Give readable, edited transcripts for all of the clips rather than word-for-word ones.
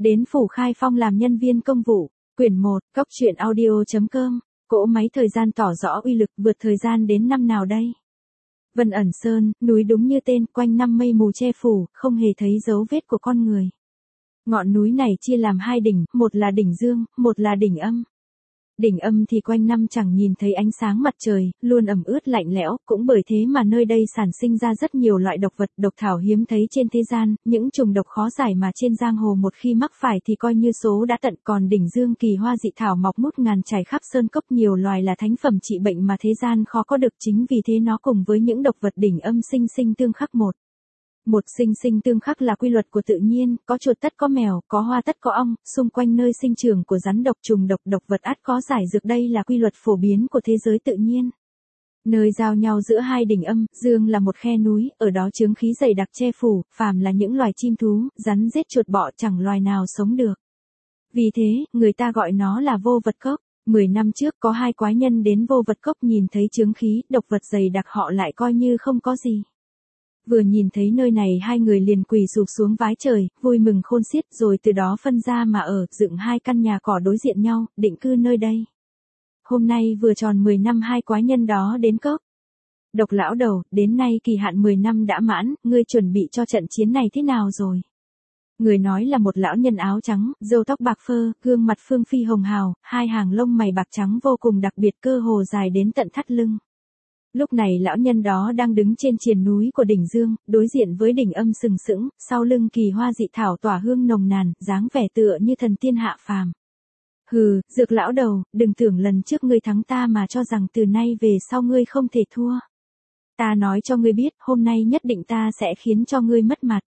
Đến Phủ Khai Phong làm nhân viên công vụ. Quyển 1, Cốc truyện audio.com. Cỗ máy thời gian tỏ rõ uy lực, vượt thời gian đến năm nào đây? Vân Ẩn Sơn, núi đúng như tên, quanh năm mây mù che phủ, không hề thấy dấu vết của con người. Ngọn núi này chia làm hai đỉnh, một là đỉnh Dương, một là đỉnh Âm. Đỉnh Âm thì quanh năm chẳng nhìn thấy ánh sáng mặt trời, luôn ẩm ướt lạnh lẽo, cũng bởi thế mà nơi đây sản sinh ra rất nhiều loại độc vật, độc thảo hiếm thấy trên thế gian, những trùng độc khó giải mà trên giang hồ một khi mắc phải thì coi như số đã tận. Còn đỉnh Dương kỳ hoa dị thảo mọc mút ngàn trải khắp sơn cốc, nhiều loài là thánh phẩm trị bệnh mà thế gian khó có được, chính vì thế nó cùng với những độc vật đỉnh Âm sinh sinh tương khắc một sinh sinh tương khắc là quy luật của tự nhiên, có chuột tất có mèo, có hoa tất có ong, xung quanh nơi sinh trưởng của rắn độc trùng độc độc vật ắt có giải dược, đây là quy luật phổ biến của thế giới tự nhiên. Nơi giao nhau giữa hai đỉnh Âm, Dương là một khe núi, ở đó chướng khí dày đặc che phủ, phàm là những loài chim thú, rắn rết chuột bọ chẳng loài nào sống được. Vì thế, người ta gọi nó là vô vật cốc. 10 năm trước có hai quái nhân đến vô vật cốc, nhìn thấy chướng khí, độc vật dày đặc họ lại coi như không có gì. Vừa nhìn thấy nơi này hai người liền quỳ sụp xuống vái trời, vui mừng khôn xiết, rồi từ đó phân ra mà ở, dựng hai căn nhà cỏ đối diện nhau, định cư nơi đây. Hôm nay vừa tròn 10 năm hai quái nhân đó đến cốc. Độc lão đầu, đến nay kỳ hạn 10 năm đã mãn, ngươi chuẩn bị cho trận chiến này thế nào rồi? Người nói là một lão nhân áo trắng, râu tóc bạc phơ, gương mặt phương phi hồng hào, hai hàng lông mày bạc trắng vô cùng đặc biệt, cơ hồ dài đến tận thắt lưng. Lúc này lão nhân đó đang đứng trên triền núi của đỉnh Dương, đối diện với đỉnh Âm sừng sững, sau lưng kỳ hoa dị thảo tỏa hương nồng nàn, dáng vẻ tựa như thần tiên hạ phàm. Hừ, Dược lão đầu, đừng tưởng lần trước ngươi thắng ta mà cho rằng từ nay về sau ngươi không thể thua. Ta nói cho ngươi biết, hôm nay nhất định ta sẽ khiến cho ngươi mất mặt.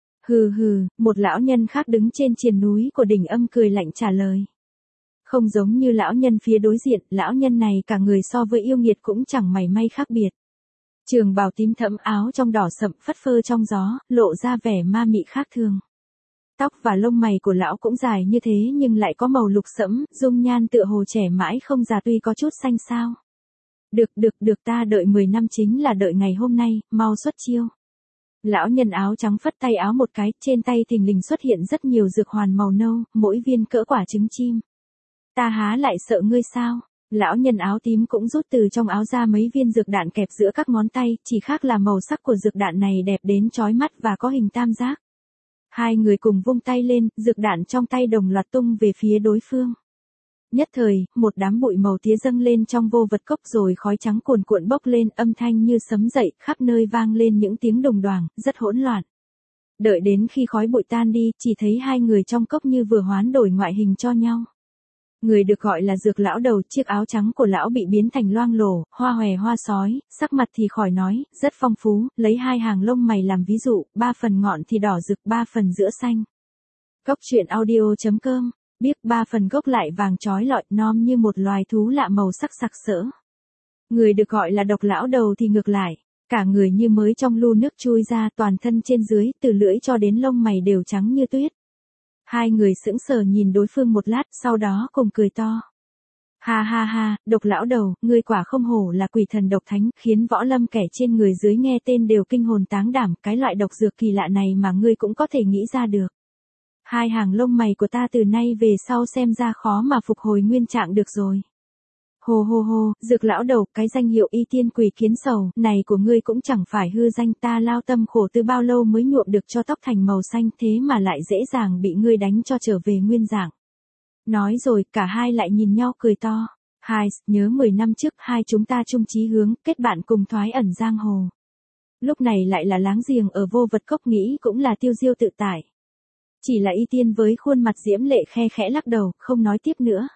Hừ hừ, một lão nhân khác đứng trên triền núi của đỉnh Âm cười lạnh trả lời. Không giống như lão nhân phía đối diện, lão nhân này cả người so với yêu nghiệt cũng chẳng mảy may khác biệt. Trường bào tím thẫm, áo trong đỏ sậm phất phơ trong gió, lộ ra vẻ ma mị khác thường. Tóc và lông mày của lão cũng dài như thế nhưng lại có màu lục sẫm, dung nhan tựa hồ trẻ mãi không già tuy có chút xanh xao. Được ta đợi 10 năm chính là đợi ngày hôm nay, mau xuất chiêu. Lão nhân áo trắng phất tay áo một cái, trên tay thình lình xuất hiện rất nhiều dược hoàn màu nâu, mỗi viên cỡ quả trứng chim. Ta há lại sợ ngươi sao? Lão nhân áo tím cũng rút từ trong áo ra mấy viên dược đạn kẹp giữa các ngón tay, chỉ khác là màu sắc của dược đạn này đẹp đến chói mắt và có hình tam giác. Hai người cùng vung tay lên, dược đạn trong tay đồng loạt tung về phía đối phương. Nhất thời, một đám bụi màu tía dâng lên trong vô vật cốc, rồi khói trắng cuồn cuộn bốc lên, âm thanh như sấm dậy, khắp nơi vang lên những tiếng đùng đoàng, rất hỗn loạn. Đợi đến khi khói bụi tan đi, chỉ thấy hai người trong cốc như vừa hoán đổi ngoại hình cho nhau. Người được gọi là Dược lão đầu, chiếc áo trắng của lão bị biến thành loang lổ, hoa hòe hoa sói, sắc mặt thì khỏi nói, rất phong phú, lấy hai hàng lông mày làm ví dụ, 3 phần ngọn thì đỏ rực, 3 phần giữa xanh. Cốc truyện audio.com, biết 3 phần gốc lại vàng chói lọi, nom như một loài thú lạ màu sắc sặc sỡ. Người được gọi là Độc lão đầu thì ngược lại, cả người như mới trong lu nước chui ra, toàn thân trên dưới, từ lưỡi cho đến lông mày đều trắng như tuyết. Hai người sững sờ nhìn đối phương một lát, sau đó cùng cười to. Ha ha ha, Độc lão đầu, ngươi quả không hổ là quỷ thần độc thánh, khiến võ lâm kẻ trên người dưới nghe tên đều kinh hồn táng đảm, cái loại độc dược kỳ lạ này mà ngươi cũng có thể nghĩ ra được. Hai hàng lông mày của ta từ nay về sau xem ra khó mà phục hồi nguyên trạng được rồi. Hô hô hô, Dược lão đầu, cái danh hiệu y tiên quỷ kiến sầu này của ngươi cũng chẳng phải hư danh, ta lao tâm khổ từ bao lâu mới nhuộm được cho tóc thành màu xanh, thế mà lại dễ dàng bị ngươi đánh cho trở về nguyên dạng. Nói rồi, cả hai lại nhìn nhau cười to. Hai, nhớ 10 năm trước hai chúng ta chung chí hướng, kết bạn cùng thoái ẩn giang hồ. Lúc này lại là láng giềng ở vô vật cốc, nghĩ cũng là tiêu diêu tự tại. Chỉ là y tiên với khuôn mặt diễm lệ khe khẽ lắc đầu, không nói tiếp nữa.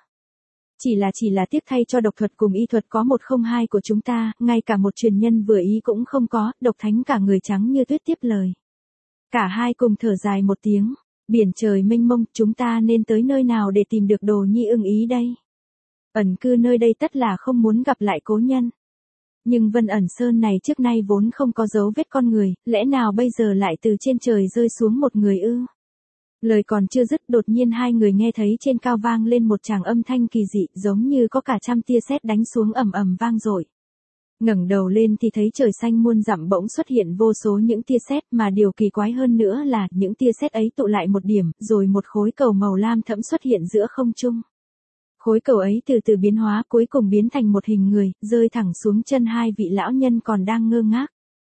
Chỉ là tiếc thay cho độc thuật cùng y thuật có một không hai của chúng ta, ngay cả một truyền nhân vừa ý cũng không có, Độc thánh cả người trắng như tuyết tiếp lời. Cả hai cùng thở dài một tiếng, biển trời mênh mông, chúng ta nên tới nơi nào để tìm được đồ nhi ưng ý đây? Ẩn cư nơi đây tất là không muốn gặp lại cố nhân. Nhưng Vân Ẩn Sơn này trước nay vốn không có dấu vết con người, lẽ nào bây giờ lại từ trên trời rơi xuống một người ư? Lời còn chưa dứt, đột nhiên hai người nghe thấy trên cao vang lên một tràng âm thanh kỳ dị, giống như có cả trăm tia sét đánh xuống ầm ầm vang dội. Ngẩng đầu lên thì thấy trời xanh muôn dặm bỗng xuất hiện vô số những tia sét, mà điều kỳ quái hơn nữa là những tia sét ấy tụ lại một điểm, rồi một khối cầu màu lam thẫm xuất hiện giữa không trung. Khối cầu ấy từ từ biến hóa, cuối cùng biến thành một hình người, rơi thẳng xuống chân hai vị lão nhân còn đang ngơ ngác.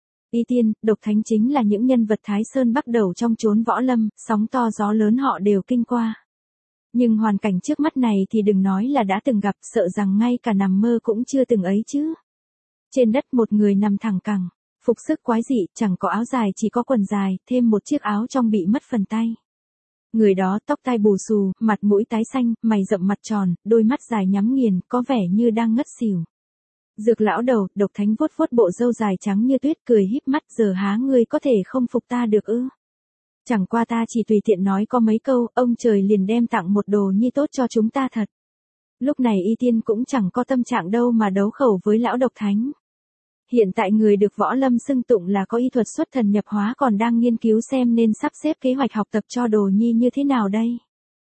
Y Tiên, Độc Thánh chính là những nhân vật Thái Sơn bắt đầu trong chốn võ lâm, sóng to gió lớn họ đều kinh qua. Nhưng hoàn cảnh trước mắt này thì đừng nói là đã từng gặp, sợ rằng ngay cả nằm mơ cũng chưa từng ấy chứ. Trên đất một người nằm thẳng cẳng, phục sức quái dị, chẳng có áo dài chỉ có quần dài, thêm một chiếc áo trong bị mất phần tay. Người đó tóc tai bù xù, mặt mũi tái xanh, mày rậm mặt tròn, đôi mắt dài nhắm nghiền, có vẻ như đang ngất xỉu. Dược lão đầu, Độc Thánh vuốt vuốt bộ râu dài trắng như tuyết, cười híp mắt, giờ há ngươi có thể không phục ta được ư? Chẳng qua ta chỉ tùy tiện nói có mấy câu, ông trời liền đem tặng một đồ nhi tốt cho chúng ta thật. Lúc này Y Tiên cũng chẳng có tâm trạng đâu mà đấu khẩu với lão Độc Thánh. Hiện tại người được võ lâm xưng tụng là có y thuật xuất thần nhập hóa còn đang nghiên cứu xem nên sắp xếp kế hoạch học tập cho đồ nhi như thế nào đây.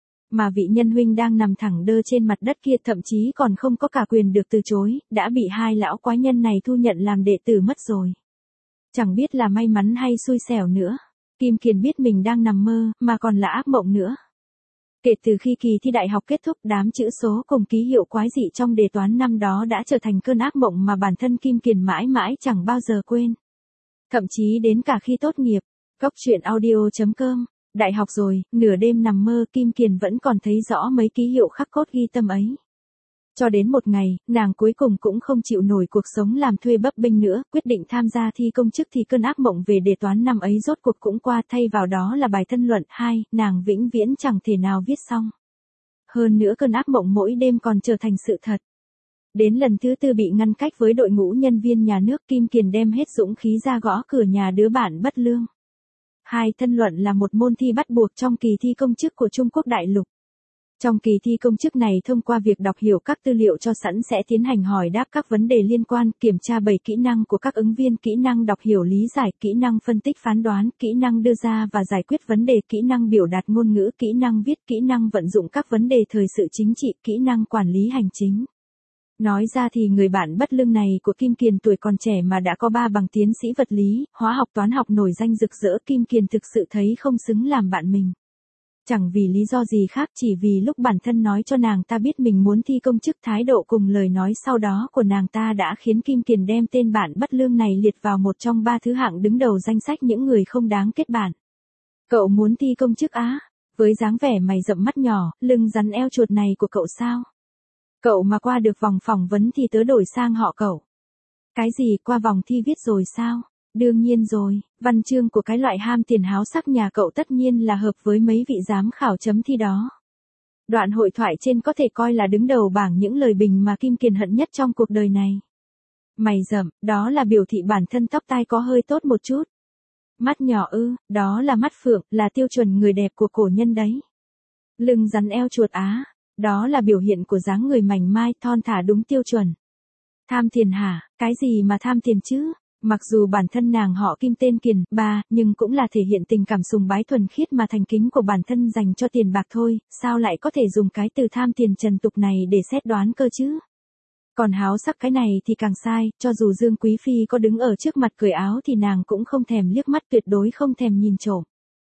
Mà vị nhân huynh đang nằm thẳng đơ trên mặt đất kia thậm chí còn không có cả quyền được từ chối, đã bị hai lão quái nhân này thu nhận làm đệ tử mất rồi. Chẳng biết là may mắn hay xui xẻo nữa. Kim Kiền biết mình đang nằm mơ, mà còn là ác mộng nữa. Kể từ khi kỳ thi đại học kết thúc, đám chữ số cùng ký hiệu quái dị trong đề toán năm đó đã trở thành cơn ác mộng mà bản thân Kim Kiền mãi mãi chẳng bao giờ quên. Thậm chí đến cả khi tốt nghiệp, Góc Truyện Audio.com, đại học rồi, nửa đêm nằm mơ Kim Kiền vẫn còn thấy rõ mấy ký hiệu khắc cốt ghi tâm ấy. Cho đến một ngày, nàng cuối cùng cũng không chịu nổi cuộc sống làm thuê bấp bênh nữa, quyết định tham gia thi công chức thì cơn ác mộng về đề toán năm ấy rốt cuộc cũng qua, thay vào đó là bài thân luận 2, nàng vĩnh viễn chẳng thể nào viết xong. Hơn nữa cơn ác mộng mỗi đêm còn trở thành sự thật. Đến lần thứ 4 bị ngăn cách với đội ngũ nhân viên nhà nước, Kim Kiền đem hết dũng khí ra gõ cửa nhà đứa bạn bất lương. 2. Thân luận là một môn thi bắt buộc trong kỳ thi công chức của Trung Quốc đại lục. Trong kỳ thi công chức này thông qua việc đọc hiểu các tư liệu cho sẵn sẽ tiến hành hỏi đáp các vấn đề liên quan, kiểm tra 7 kỹ năng của các ứng viên, kỹ năng đọc hiểu lý giải, kỹ năng phân tích phán đoán, kỹ năng đưa ra và giải quyết vấn đề, kỹ năng biểu đạt ngôn ngữ, kỹ năng viết, kỹ năng vận dụng các vấn đề thời sự chính trị, kỹ năng quản lý hành chính. Nói ra thì người bạn bất lương này của Kim Kiền tuổi còn trẻ mà đã có 3 bằng tiến sĩ vật lý, hóa học, toán học nổi danh rực rỡ, Kim Kiền thực sự thấy không xứng làm bạn mình. Chẳng vì lý do gì khác, chỉ vì lúc bản thân nói cho nàng ta biết mình muốn thi công chức, thái độ cùng lời nói sau đó của nàng ta đã khiến Kim Kiền đem tên bạn bất lương này liệt vào một trong 3 thứ hạng đứng đầu danh sách những người không đáng kết bạn. Cậu muốn thi công chức á? Với dáng vẻ mày rậm mắt nhỏ, lưng rắn eo chuột này của cậu sao? Cậu mà qua được vòng phỏng vấn thì tớ đổi sang họ cậu. Cái gì, qua vòng thi viết rồi sao? Đương nhiên rồi, văn chương của cái loại ham tiền háo sắc nhà cậu tất nhiên là hợp với mấy vị giám khảo chấm thi đó. Đoạn hội thoại trên có thể coi là đứng đầu bảng những lời bình mà Kim Kiền hận nhất trong cuộc đời này. Mày rậm, đó là biểu thị bản thân tóc tai có hơi tốt một chút. Mắt nhỏ ư, đó là mắt phượng, là tiêu chuẩn người đẹp của cổ nhân đấy. Lưng rắn eo chuột á, đó là biểu hiện của dáng người mảnh mai, thon thả đúng tiêu chuẩn. Tham tiền hả, cái gì mà tham tiền chứ? Mặc dù bản thân nàng họ Kim tên Kiền, nhưng cũng là thể hiện tình cảm sùng bái thuần khiết mà thành kính của bản thân dành cho tiền bạc thôi, sao lại có thể dùng cái từ tham tiền trần tục này để xét đoán cơ chứ? Còn háo sắc cái này thì càng sai, cho dù Dương Quý Phi có đứng ở trước mặt cởi áo thì nàng cũng không thèm liếc mắt, tuyệt đối không thèm nhìn trộm.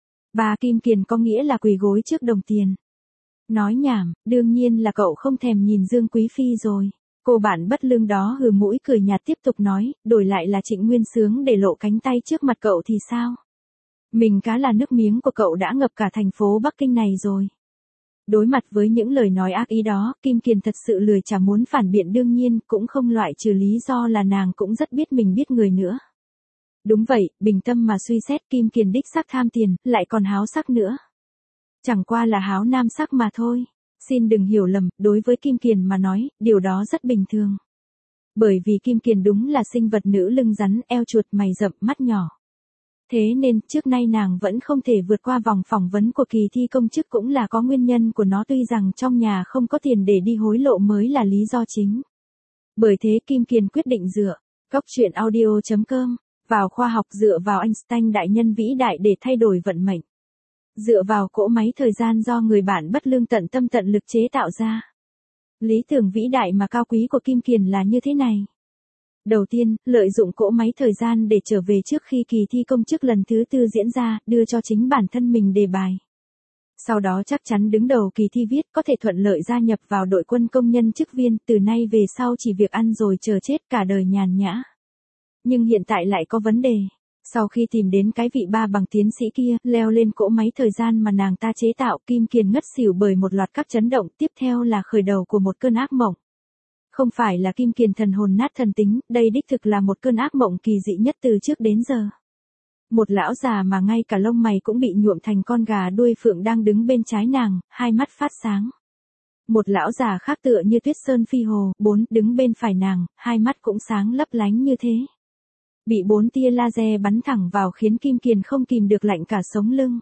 Kim Kiền có nghĩa là quỳ gối trước đồng tiền. Nói nhảm, đương nhiên là cậu không thèm nhìn Dương Quý Phi rồi. Cô bạn bất lương đó hừ mũi cười nhạt tiếp tục nói, đổi lại là Trịnh Nguyên Sướng để lộ cánh tay trước mặt cậu thì sao? Mình cá là nước miếng của cậu đã ngập cả thành phố Bắc Kinh này rồi. Đối mặt với những lời nói ác ý đó, Kim Kiền thật sự lười chả muốn phản biện, đương nhiên cũng không loại trừ lý do là nàng cũng rất biết mình biết người nữa. Đúng vậy, bình tâm mà suy xét, Kim Kiền đích xác tham tiền, lại còn háo sắc nữa. Chẳng qua là háo nam sắc mà thôi. Xin đừng hiểu lầm, đối với Kim Kiền mà nói, điều đó rất bình thường. Bởi vì Kim Kiền đúng là sinh vật nữ lưng rắn, eo chuột, mày rậm, mắt nhỏ. Thế nên, trước nay nàng vẫn không thể vượt qua vòng phỏng vấn của kỳ thi công chức cũng là có nguyên nhân của nó, tuy rằng trong nhà không có tiền để đi hối lộ mới là lý do chính. Bởi thế Kim Kiền quyết định dựa, Góc Truyện Audio.com, vào khoa học, dựa vào Einstein đại nhân vĩ đại để thay đổi vận mệnh. Dựa vào cỗ máy thời gian do người bạn bất lương tận tâm tận lực chế tạo ra. Lý tưởng vĩ đại mà cao quý của Kim Kiền là như thế này. Đầu tiên, lợi dụng cỗ máy thời gian để trở về trước khi kỳ thi công chức lần thứ 4 diễn ra, đưa cho chính bản thân mình đề bài. Sau đó chắc chắn đứng đầu kỳ thi viết, có thể thuận lợi gia nhập vào đội quân công nhân chức viên, từ nay về sau chỉ việc ăn rồi chờ chết, cả đời nhàn nhã. Nhưng hiện tại lại có vấn đề. Sau khi tìm đến cái vị 3 bằng tiến sĩ kia, leo lên cỗ máy thời gian mà nàng ta chế tạo, Kim Kiền ngất xỉu bởi một loạt các chấn động, tiếp theo là khởi đầu của một cơn ác mộng. Không phải là Kim Kiền thần hồn nát thần tính, đây đích thực là một cơn ác mộng kỳ dị nhất từ trước đến giờ. Một lão già mà ngay cả lông mày cũng bị nhuộm thành con gà đuôi phượng đang đứng bên trái nàng, hai mắt phát sáng. Một lão già khác tựa như Tuyết Sơn Phi Hồ, đứng bên phải nàng, hai mắt cũng sáng lấp lánh như thế. Bị 4 tia laser bắn thẳng vào khiến Kim Kiền không kìm được lạnh cả sống lưng.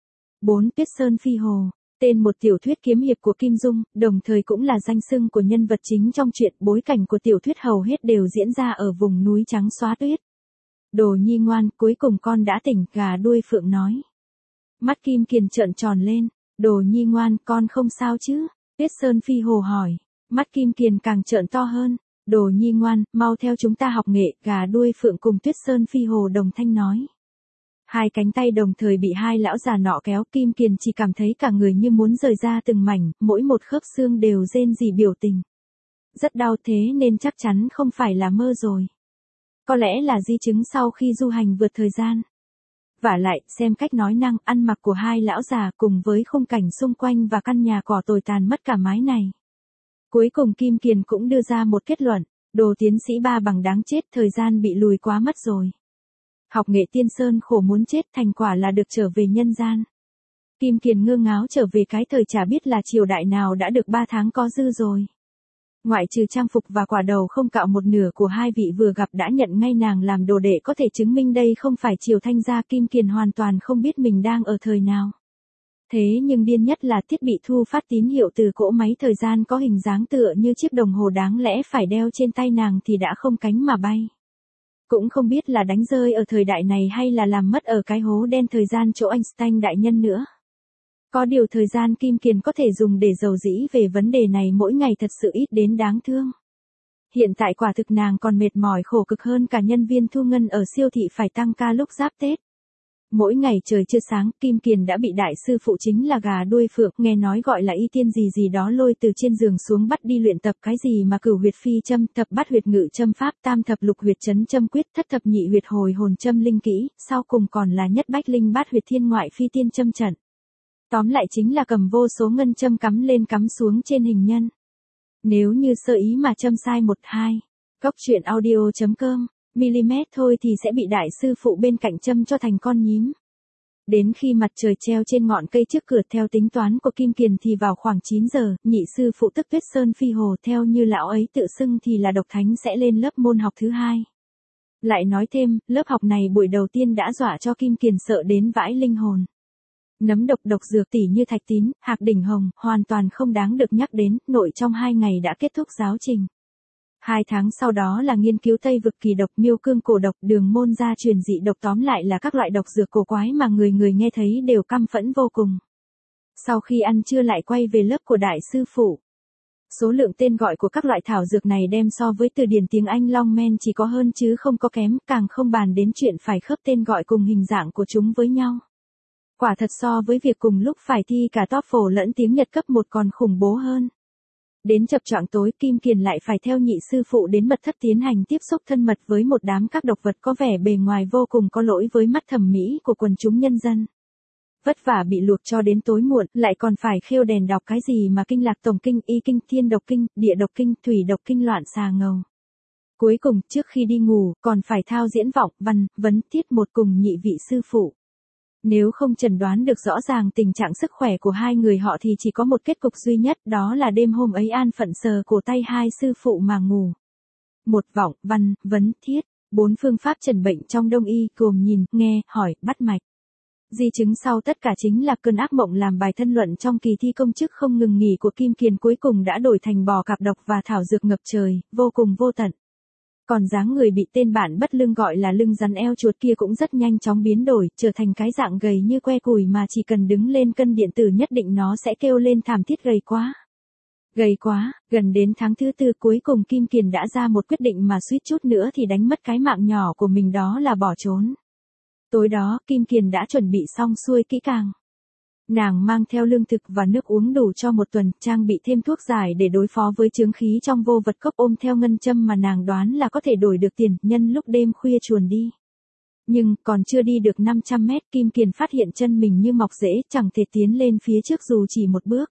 4. Tuyết Sơn Phi Hồ, tên một tiểu thuyết kiếm hiệp của Kim Dung, đồng thời cũng là danh xưng của nhân vật chính trong truyện. Bối cảnh của tiểu thuyết hầu hết đều diễn ra ở vùng núi trắng xóa tuyết. Đồ nhi ngoan, cuối cùng con đã tỉnh, gà đuôi phượng nói. Mắt Kim Kiền trợn tròn lên, Đồ nhi ngoan, con không sao chứ? Tuyết Sơn Phi Hồ hỏi. Mắt Kim Kiền càng trợn to hơn. Đồ nhi ngoan, mau theo chúng ta học nghệ, gà đuôi phượng cùng Tuyết Sơn Phi Hồ đồng thanh nói. Hai cánh tay đồng thời bị hai lão già nọ kéo, Kim Kiền chỉ cảm thấy cả người như muốn rời ra từng mảnh, mỗi một khớp xương đều rên rỉ biểu tình. Rất đau, thế nên chắc chắn không phải là mơ rồi. Có lẽ là di chứng sau khi du hành vượt thời gian. Vả lại, xem cách nói năng, ăn mặc của hai lão già cùng với khung cảnh xung quanh và căn nhà cỏ tồi tàn mất cả mái này. Cuối cùng Kim Kiền cũng đưa ra một kết luận, Đồ tiến sĩ 3 bằng đáng chết, thời gian bị lùi quá mất rồi. Học nghệ tiên sơn khổ muốn chết, thành quả là được trở về nhân gian. Kim Kiền ngơ ngáo trở về cái thời chả biết là triều đại nào đã được 3 tháng có dư rồi. Ngoại trừ trang phục và quả đầu không cạo một nửa của hai vị vừa gặp đã nhận ngay nàng làm đồ đệ có thể chứng minh đây không phải triều Thanh gia, Kim Kiền hoàn toàn không biết mình đang ở thời nào. Thế nhưng điên nhất là thiết bị thu phát tín hiệu từ cỗ máy thời gian có hình dáng tựa như chiếc đồng hồ đáng lẽ phải đeo trên tay nàng thì đã không cánh mà bay. Cũng không biết là đánh rơi ở thời đại này hay là làm mất ở cái hố đen thời gian chỗ Einstein đại nhân nữa. Có điều thời gian Kim Kiền có thể dùng để giàu dĩ về vấn đề này mỗi ngày thật sự ít đến đáng thương. Hiện tại quả thực nàng còn mệt mỏi khổ cực hơn cả nhân viên thu ngân ở siêu thị phải tăng ca lúc giáp Tết. Mỗi ngày trời chưa sáng, Kim Kiền đã bị đại sư phụ chính là gà đuôi phượng, nghe nói gọi là y tiên gì gì đó lôi từ trên giường xuống bắt đi luyện tập cái gì mà cửu huyệt phi châm, thập bát huyệt ngự châm pháp, tam thập lục huyệt chấn châm quyết, thất thập nhị huyệt hồi hồn châm linh kỹ, sau cùng còn là nhất bách linh bát huyệt thiên ngoại phi tiên châm trận. Tóm lại chính là cầm vô số ngân châm cắm lên cắm xuống trên hình nhân. Nếu như sơ ý mà châm sai 1-2, Cóc truyện audio.com, mm thôi thì sẽ bị đại sư phụ bên cạnh châm cho thành con nhím. Đến khi mặt trời treo trên ngọn cây trước cửa theo tính toán của Kim Kiền thì vào khoảng 9 giờ, nhị sư phụ tức Tuyết Sơn Phi Hồ theo như lão ấy tự xưng thì là độc thánh sẽ lên lớp môn học thứ 2. Lại nói thêm, lớp học này buổi đầu tiên đã dọa cho Kim Kiền sợ đến vãi linh hồn. Nấm độc dược tỉ như thạch tín, hạc đỉnh hồng, hoàn toàn không đáng được nhắc đến, nội trong 2 ngày đã kết thúc giáo trình. 2 tháng sau đó là nghiên cứu Tây vực kỳ độc, miêu cương cổ độc, đường môn gia truyền dị độc, tóm lại là các loại độc dược cổ quái mà người nghe thấy đều căm phẫn vô cùng. Sau khi ăn trưa lại quay về lớp của đại sư phụ. Số lượng tên gọi của các loại thảo dược này đem so với từ điển tiếng Anh Longman chỉ có hơn chứ không có kém, càng không bàn đến chuyện phải khớp tên gọi cùng hình dạng của chúng với nhau. Quả thật so với việc cùng lúc phải thi cả TOEFL lẫn tiếng Nhật cấp 1 còn khủng bố hơn. Đến chập choạng tối, Kim Kiền lại phải theo nhị sư phụ đến mật thất tiến hành tiếp xúc thân mật với một đám các độc vật có vẻ bề ngoài vô cùng có lỗi với mắt thẩm mỹ của quần chúng nhân dân. Vất vả bị luộc cho đến tối muộn, lại còn phải khêu đèn đọc cái gì mà kinh lạc tổng kinh, y kinh, thiên độc kinh, địa độc kinh, thủy độc kinh loạn xà ngầu. Cuối cùng, trước khi đi ngủ, còn phải thao diễn vọng, văn, vấn, tiết một cùng nhị vị sư phụ. Nếu không chẩn đoán được rõ ràng tình trạng sức khỏe của hai người họ thì chỉ có một kết cục duy nhất, đó là đêm hôm ấy an phận sờ cổ tay hai sư phụ mà ngủ. Một vọng, văn, vấn, thiết, 4 phương pháp chẩn bệnh trong đông y gồm nhìn, nghe, hỏi, bắt mạch. Di chứng sau tất cả chính là cơn ác mộng làm bài thân luận trong kỳ thi công chức không ngừng nghỉ của Kim Kiền cuối cùng đã đổi thành bò cạp độc và thảo dược ngập trời, vô cùng vô tận. Còn dáng người bị tên bạn bất lưng gọi là lưng rắn eo chuột kia cũng rất nhanh chóng biến đổi, trở thành cái dạng gầy như que củi mà chỉ cần đứng lên cân điện tử nhất định nó sẽ kêu lên thảm thiết gầy quá. Gầy quá, gần đến tháng thứ tư cuối cùng Kim Kiền đã ra một quyết định mà suýt chút nữa thì đánh mất cái mạng nhỏ của mình, đó là bỏ trốn. Tối đó, Kim Kiền đã chuẩn bị xong xuôi kỹ càng. Nàng mang theo lương thực và nước uống đủ cho một tuần, trang bị thêm thuốc giải để đối phó với chướng khí trong vô vật cốc, ôm theo ngân châm mà nàng đoán là có thể đổi được tiền, nhân lúc đêm khuya chuồn đi. Nhưng, còn chưa đi được 500 mét, Kim Kiền phát hiện chân mình như mọc rễ, chẳng thể tiến lên phía trước dù chỉ một bước.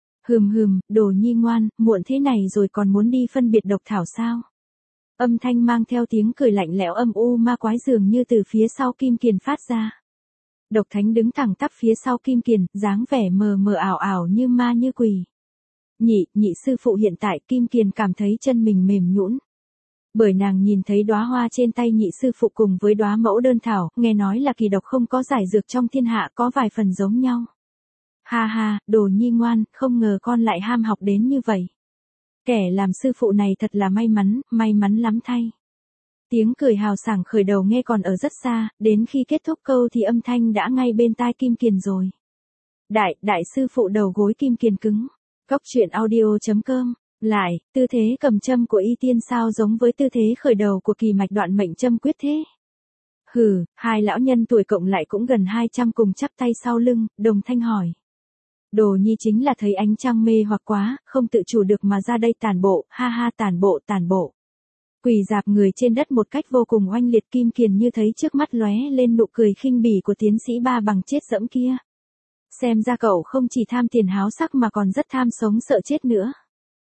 Đồ nhi ngoan, muộn thế này rồi còn muốn đi phân biệt độc thảo sao? Âm thanh mang theo tiếng cười lạnh lẽo âm u ma quái dường như từ phía sau Kim Kiền phát ra. Độc Thánh đứng thẳng tắp phía sau Kim Kiền, dáng vẻ mờ mờ ảo ảo như ma như quỷ. Nhị sư phụ, hiện tại Kim Kiền cảm thấy chân mình mềm nhũn. Bởi nàng nhìn thấy đóa hoa trên tay nhị sư phụ cùng với đóa mẫu đơn thảo, nghe nói là kỳ độc không có giải dược trong thiên hạ, có vài phần giống nhau. Ha, đồ nhi ngoan, không ngờ con lại ham học đến như vậy. Kẻ làm sư phụ này thật là may mắn lắm thay. Tiếng cười hào sảng khởi đầu nghe còn ở rất xa, đến khi kết thúc câu thì âm thanh đã ngay bên tai Kim Kiền rồi. Đại sư phụ, đầu gối Kim Kiền cứng. Góc truyện audio.com. Lại, tư thế cầm châm của Y Tiên sao giống với tư thế khởi đầu của kỳ mạch đoạn mệnh châm quyết thế? Hai lão nhân tuổi cộng lại cũng gần 200 cùng chắp tay sau lưng, đồng thanh hỏi. Đồ nhi chính là thấy ánh trăng mê hoặc quá, không tự chủ được mà ra đây tản bộ, ha tản bộ. Quỳ dạp người trên đất một cách vô cùng oanh liệt. Kim Kiền như thấy trước mắt lóe lên nụ cười khinh bỉ của tiến sĩ Ba Bằng chết dẫm kia. Xem ra cậu không chỉ tham tiền háo sắc mà còn rất tham sống sợ chết nữa.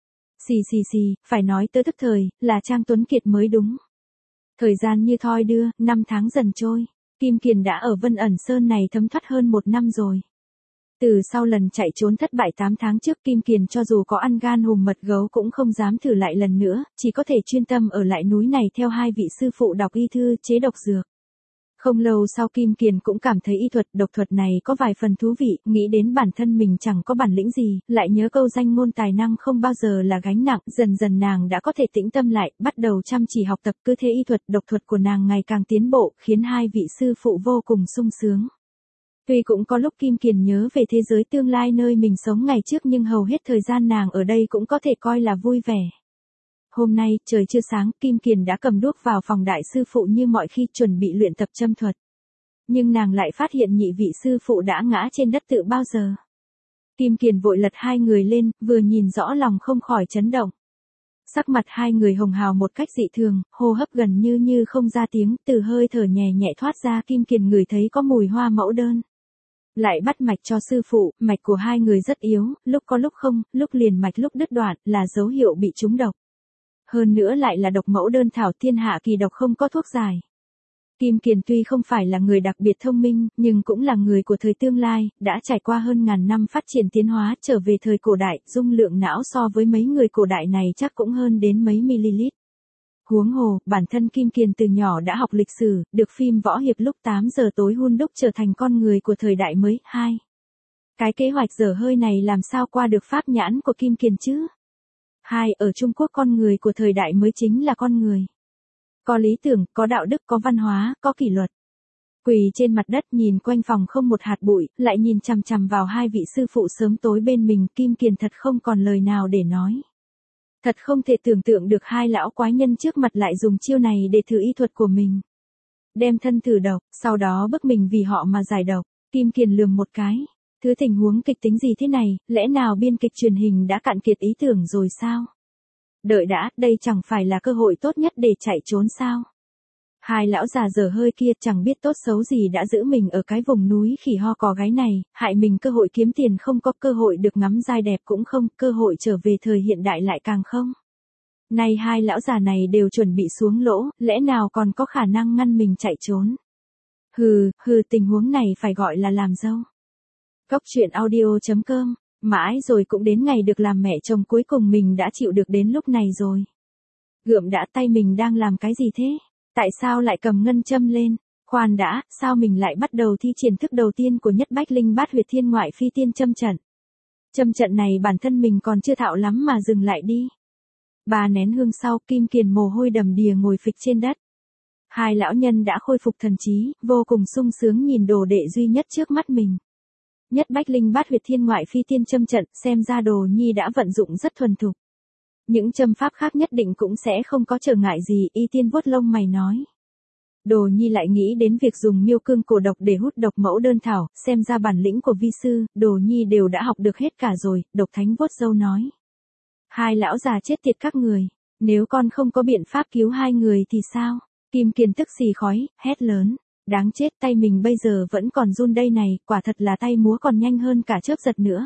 Xì, phải nói tớ tức thời, là Trang Tuấn Kiệt mới đúng. Thời gian như thoi đưa, 5 tháng dần trôi, Kim Kiền đã ở Vân Ẩn Sơn này thấm thoát hơn 1 năm rồi. Từ sau lần chạy trốn thất bại 8 tháng trước, Kim Kiền cho dù có ăn gan hùm mật gấu cũng không dám thử lại lần nữa, chỉ có thể chuyên tâm ở lại núi này theo hai vị sư phụ đọc y thư chế độc dược. Không lâu sau Kim Kiền cũng cảm thấy y thuật độc thuật này có vài phần thú vị, nghĩ đến bản thân mình chẳng có bản lĩnh gì, lại nhớ câu danh ngôn tài năng không bao giờ là gánh nặng, dần nàng đã có thể tĩnh tâm lại, bắt đầu chăm chỉ học tập, cứ thế y thuật độc thuật của nàng ngày càng tiến bộ, khiến hai vị sư phụ vô cùng sung sướng. Tuy cũng có lúc Kim Kiền nhớ về thế giới tương lai nơi mình sống ngày trước, nhưng hầu hết thời gian nàng ở đây cũng có thể coi là vui vẻ. Hôm nay, trời chưa sáng, Kim Kiền đã cầm đuốc vào phòng đại sư phụ như mọi khi chuẩn bị luyện tập châm thuật. Nhưng nàng lại phát hiện nhị vị sư phụ đã ngã trên đất từ bao giờ. Kim Kiền vội lật hai người lên, vừa nhìn rõ lòng không khỏi chấn động. Sắc mặt hai người hồng hào một cách dị thường, hô hấp gần như không ra tiếng, từ hơi thở nhẹ thoát ra Kim Kiền ngửi thấy có mùi hoa mẫu đơn. Lại bắt mạch cho sư phụ, mạch của hai người rất yếu, lúc có lúc không, lúc liền mạch lúc đứt đoạn, là dấu hiệu bị trúng độc. Hơn nữa lại là độc mẫu đơn thảo, thiên hạ kỳ độc không có thuốc giải. Kim Kiền tuy không phải là người đặc biệt thông minh, nhưng cũng là người của thời tương lai, đã trải qua hơn ngàn năm phát triển tiến hóa, trở về thời cổ đại, dung lượng não so với mấy người cổ đại này chắc cũng hơn đến mấy ml. Huống hồ, bản thân Kim Kiền từ nhỏ đã học lịch sử, được phim võ hiệp lúc 8 giờ tối hun đúc trở thành con người của thời đại mới. Cái kế hoạch dở hơi này làm sao qua được pháp nhãn của Kim Kiền chứ? Ở Trung Quốc con người của thời đại mới chính là con người. Có lý tưởng, có đạo đức, có văn hóa, có kỷ luật. Quỳ trên mặt đất nhìn quanh phòng không một hạt bụi, lại nhìn chằm chằm vào hai vị sư phụ sớm tối bên mình, Kim Kiền thật không còn lời nào để nói. Thật không thể tưởng tượng được hai lão quái nhân trước mặt lại dùng chiêu này để thử y thuật của mình. Đem thân thử độc, sau đó bức mình vì họ mà giải độc. Kim Kiền lườm một cái. Thứ tình huống kịch tính gì thế này, lẽ nào biên kịch truyền hình đã cạn kiệt ý tưởng rồi sao? Đợi đã, đây chẳng phải là cơ hội tốt nhất để chạy trốn sao? Hai lão già dở hơi kia chẳng biết tốt xấu gì đã giữ mình ở cái vùng núi khỉ ho cò gáy này, hại mình cơ hội kiếm tiền không có, cơ hội được ngắm giai đẹp cũng không, cơ hội trở về thời hiện đại lại càng không. Nay hai lão già này đều chuẩn bị xuống lỗ, lẽ nào còn có khả năng ngăn mình chạy trốn? Tình huống này phải gọi là làm dâu. Góc truyện audio.com. Mãi rồi cũng đến ngày được làm mẹ chồng, cuối cùng mình đã chịu được đến lúc này rồi. Gượm đã, tay mình đang làm cái gì thế? Tại sao lại cầm ngân châm lên? Khoan đã, sao mình lại bắt đầu thi triển thức đầu tiên của nhất bách linh bát huyệt thiên ngoại phi tiên châm trận? Châm trận này bản thân mình còn chưa thạo lắm mà dừng lại đi. 3 nén hương sau, Kim Kiền mồ hôi đầm đìa ngồi phịch trên đất. Hai lão nhân đã khôi phục thần trí, vô cùng sung sướng nhìn đồ đệ duy nhất trước mắt mình. Nhất bách linh bát huyệt thiên ngoại phi tiên châm trận, xem ra Đồ Nhi đã vận dụng rất thuần thục. Những châm pháp khác nhất định cũng sẽ không có trở ngại gì, Y Tiên vuốt lông mày nói. Đồ Nhi lại nghĩ đến việc dùng miêu cương cổ độc để hút độc mẫu đơn thảo, xem ra bản lĩnh của vi sư, Đồ Nhi đều đã học được hết cả rồi, Độc Thánh vuốt râu nói. Hai lão già chết tiệt các người, nếu con không có biện pháp cứu hai người thì sao? Kim Kiền tức xì khói, hét lớn. Đáng chết, tay mình bây giờ vẫn còn run đây này, quả thật là tay múa còn nhanh hơn cả chớp giật nữa.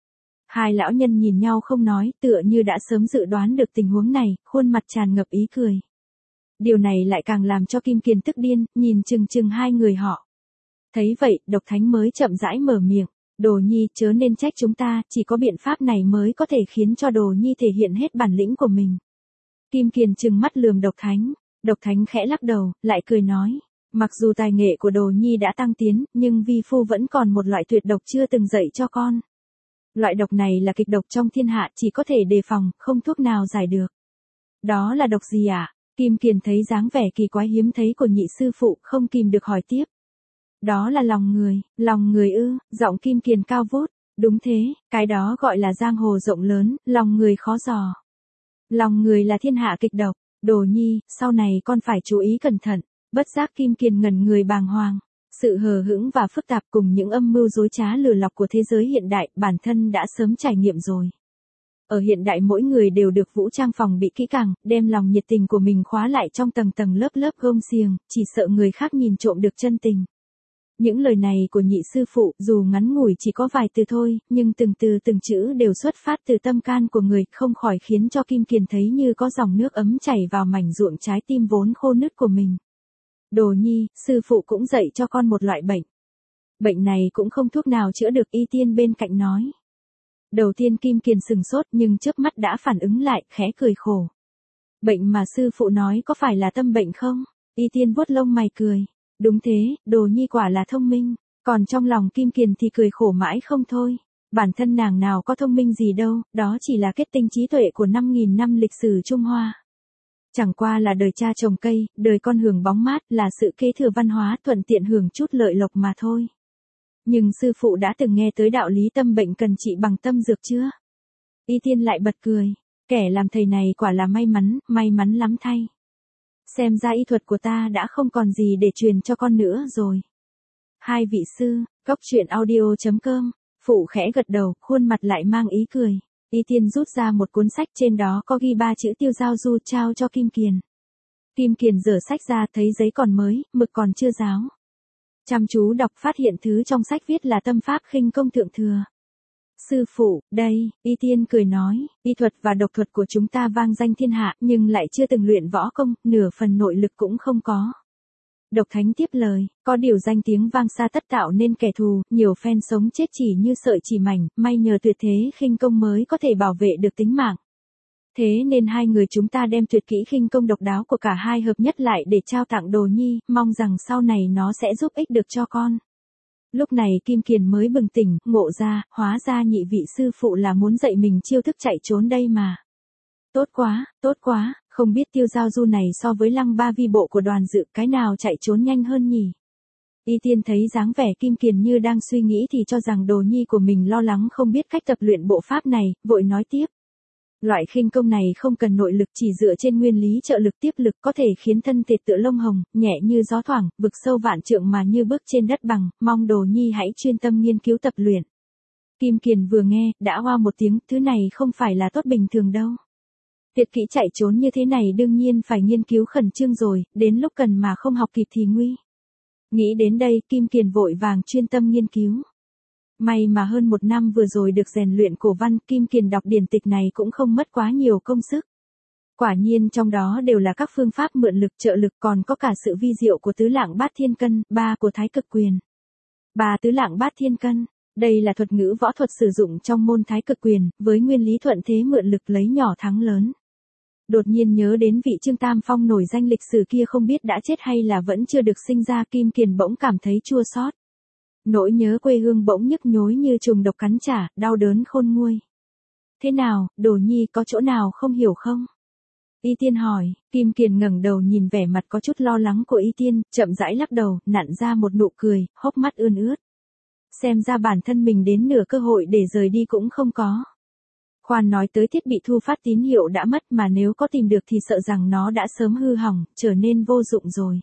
Hai lão nhân nhìn nhau không nói, tựa như đã sớm dự đoán được tình huống này, khuôn mặt tràn ngập ý cười. Điều này lại càng làm cho Kim Kiền tức điên, nhìn chừng chừng hai người họ. Thấy vậy, Độc Thánh mới chậm rãi mở miệng. Đồ Nhi chớ nên trách chúng ta, chỉ có biện pháp này mới có thể khiến cho Đồ Nhi thể hiện hết bản lĩnh của mình. Kim Kiền trừng mắt lườm Độc Thánh. Độc Thánh khẽ lắc đầu, lại cười nói. Mặc dù tài nghệ của Đồ Nhi đã tăng tiến, nhưng vi phu vẫn còn một loại tuyệt độc chưa từng dạy cho con. Loại độc này là kịch độc trong thiên hạ, chỉ có thể đề phòng, không thuốc nào giải được. Đó là độc gì ạ? Kim Kiền thấy dáng vẻ kỳ quái hiếm thấy của nhị sư phụ, không kìm được hỏi tiếp. Đó là lòng người ư? Giọng Kim Kiền cao vút. Đúng thế, cái đó gọi là giang hồ rộng lớn, lòng người khó dò. Lòng người là thiên hạ kịch độc, Đồ Nhi, sau này con phải chú ý cẩn thận. Bất giác Kim Kiền ngẩn người bàng hoàng. Sự hờ hững và phức tạp cùng những âm mưu dối trá lừa lọc của thế giới hiện đại, bản thân đã sớm trải nghiệm rồi. Ở hiện đại mỗi người đều được vũ trang phòng bị kỹ càng, đem lòng nhiệt tình của mình khóa lại trong tầng tầng lớp lớp gông xiềng, chỉ sợ người khác nhìn trộm được chân tình. Những lời này của nhị sư phụ, dù ngắn ngủi chỉ có vài từ thôi, nhưng từng từ từng chữ đều xuất phát từ tâm can của người, không khỏi khiến cho Kim Kiền thấy như có dòng nước ấm chảy vào mảnh ruộng trái tim vốn khô nứt của mình. Đồ Nhi, sư phụ cũng dạy cho con một loại bệnh. Bệnh này cũng không thuốc nào chữa được, Y Tiên bên cạnh nói. Đầu tiên Kim Kiền sừng sốt nhưng chớp mắt đã phản ứng lại, khẽ cười khổ. Bệnh mà sư phụ nói có phải là tâm bệnh không? Y Tiên vuốt lông mày cười. Đúng thế, Đồ Nhi quả là thông minh. Còn trong lòng Kim Kiền thì cười khổ mãi không thôi. Bản thân nàng nào có thông minh gì đâu, đó chỉ là kết tinh trí tuệ của 5.000 năm lịch sử Trung Hoa. Chẳng qua là đời cha trồng cây, đời con hưởng bóng mát, là sự kế thừa văn hóa thuận tiện hưởng chút lợi lộc mà thôi. Nhưng sư phụ đã từng nghe tới đạo lý tâm bệnh cần trị bằng tâm dược chưa? Y Tiên lại bật cười. Kẻ làm thầy này quả là may mắn lắm thay. Xem ra y thuật của ta đã không còn gì để truyền cho con nữa rồi. Hai vị sư, goctruyện.audio.com, phụ khẽ gật đầu, khuôn mặt lại mang ý cười. Y Tiên rút ra một cuốn sách, trên đó có ghi 3 chữ Tiêu Giao Du, trao cho Kim Kiền. Kim Kiền giở sách ra, thấy giấy còn mới, mực còn chưa ráo. Chăm chú đọc, phát hiện thứ trong sách viết là tâm pháp khinh công thượng thừa. Sư phụ, đây, Y Tiên cười nói, y thuật và độc thuật của chúng ta vang danh thiên hạ, nhưng lại chưa từng luyện võ công, nửa phần nội lực cũng không có. Độc Thánh tiếp lời, có điều danh tiếng vang xa tất tạo nên kẻ thù, nhiều phen sống chết chỉ như sợi chỉ mảnh, may nhờ tuyệt thế khinh công mới có thể bảo vệ được tính mạng. Thế nên hai người chúng ta đem tuyệt kỹ khinh công độc đáo của cả hai hợp nhất lại để trao tặng Đồ Nhi, mong rằng sau này nó sẽ giúp ích được cho con. Lúc này Kim Kiền mới bừng tỉnh, ngộ ra, hóa ra nhị vị sư phụ là muốn dạy mình chiêu thức chạy trốn đây mà. Tốt quá, không biết Tiêu Giao Du này so với Lăng Ba Vi Bộ của Đoàn Dự, cái nào chạy trốn nhanh hơn nhỉ? Y Tiên thấy dáng vẻ Kim Kiền như đang suy nghĩ thì cho rằng Đồ Nhi của mình lo lắng không biết cách tập luyện bộ pháp này, vội nói tiếp. Loại khinh công này không cần nội lực, chỉ dựa trên nguyên lý trợ lực tiếp lực có thể khiến thân thể tựa lông hồng, nhẹ như gió thoảng, vực sâu vạn trượng mà như bước trên đất bằng, mong Đồ Nhi hãy chuyên tâm nghiên cứu tập luyện. Kim Kiền vừa nghe, đã hoa một tiếng, thứ này không phải là tốt bình thường đâu. Tuyệt kỹ chạy trốn như thế này đương nhiên phải nghiên cứu khẩn trương rồi, đến lúc cần mà không học kịp thì nguy. Nghĩ đến đây, Kim Kiền vội vàng chuyên tâm nghiên cứu. May mà hơn 1 năm vừa rồi được rèn luyện cổ văn, Kim Kiền đọc điển tịch này cũng không mất quá nhiều công sức. Quả nhiên trong đó đều là các phương pháp mượn lực trợ lực, còn có cả sự vi diệu của tứ lạng bát thiên cân, 3 của Thái Cực Quyền. 3 tứ lạng bát thiên cân, đây là thuật ngữ võ thuật sử dụng trong môn Thái Cực Quyền, với nguyên lý thuận thế mượn lực lấy nhỏ thắng lớn. Đột nhiên nhớ đến vị Trương Tam Phong nổi danh lịch sử kia không biết đã chết hay là vẫn chưa được sinh ra, Kim Kiền bỗng cảm thấy chua xót. Nỗi nhớ quê hương bỗng nhức nhối như trùng độc cắn trả, đau đớn khôn nguôi. Thế nào, Đồ Nhi có chỗ nào không hiểu không? Y Tiên hỏi. Kim Kiền ngẩng đầu nhìn vẻ mặt có chút lo lắng của Y Tiên, chậm rãi lắc đầu, nặn ra một nụ cười, hốc mắt ươn ướt. Xem ra bản thân mình đến nửa cơ hội để rời đi cũng không có. Khoan nói tới thiết bị thu phát tín hiệu đã mất mà nếu có tìm được thì sợ rằng nó đã sớm hư hỏng, trở nên vô dụng rồi.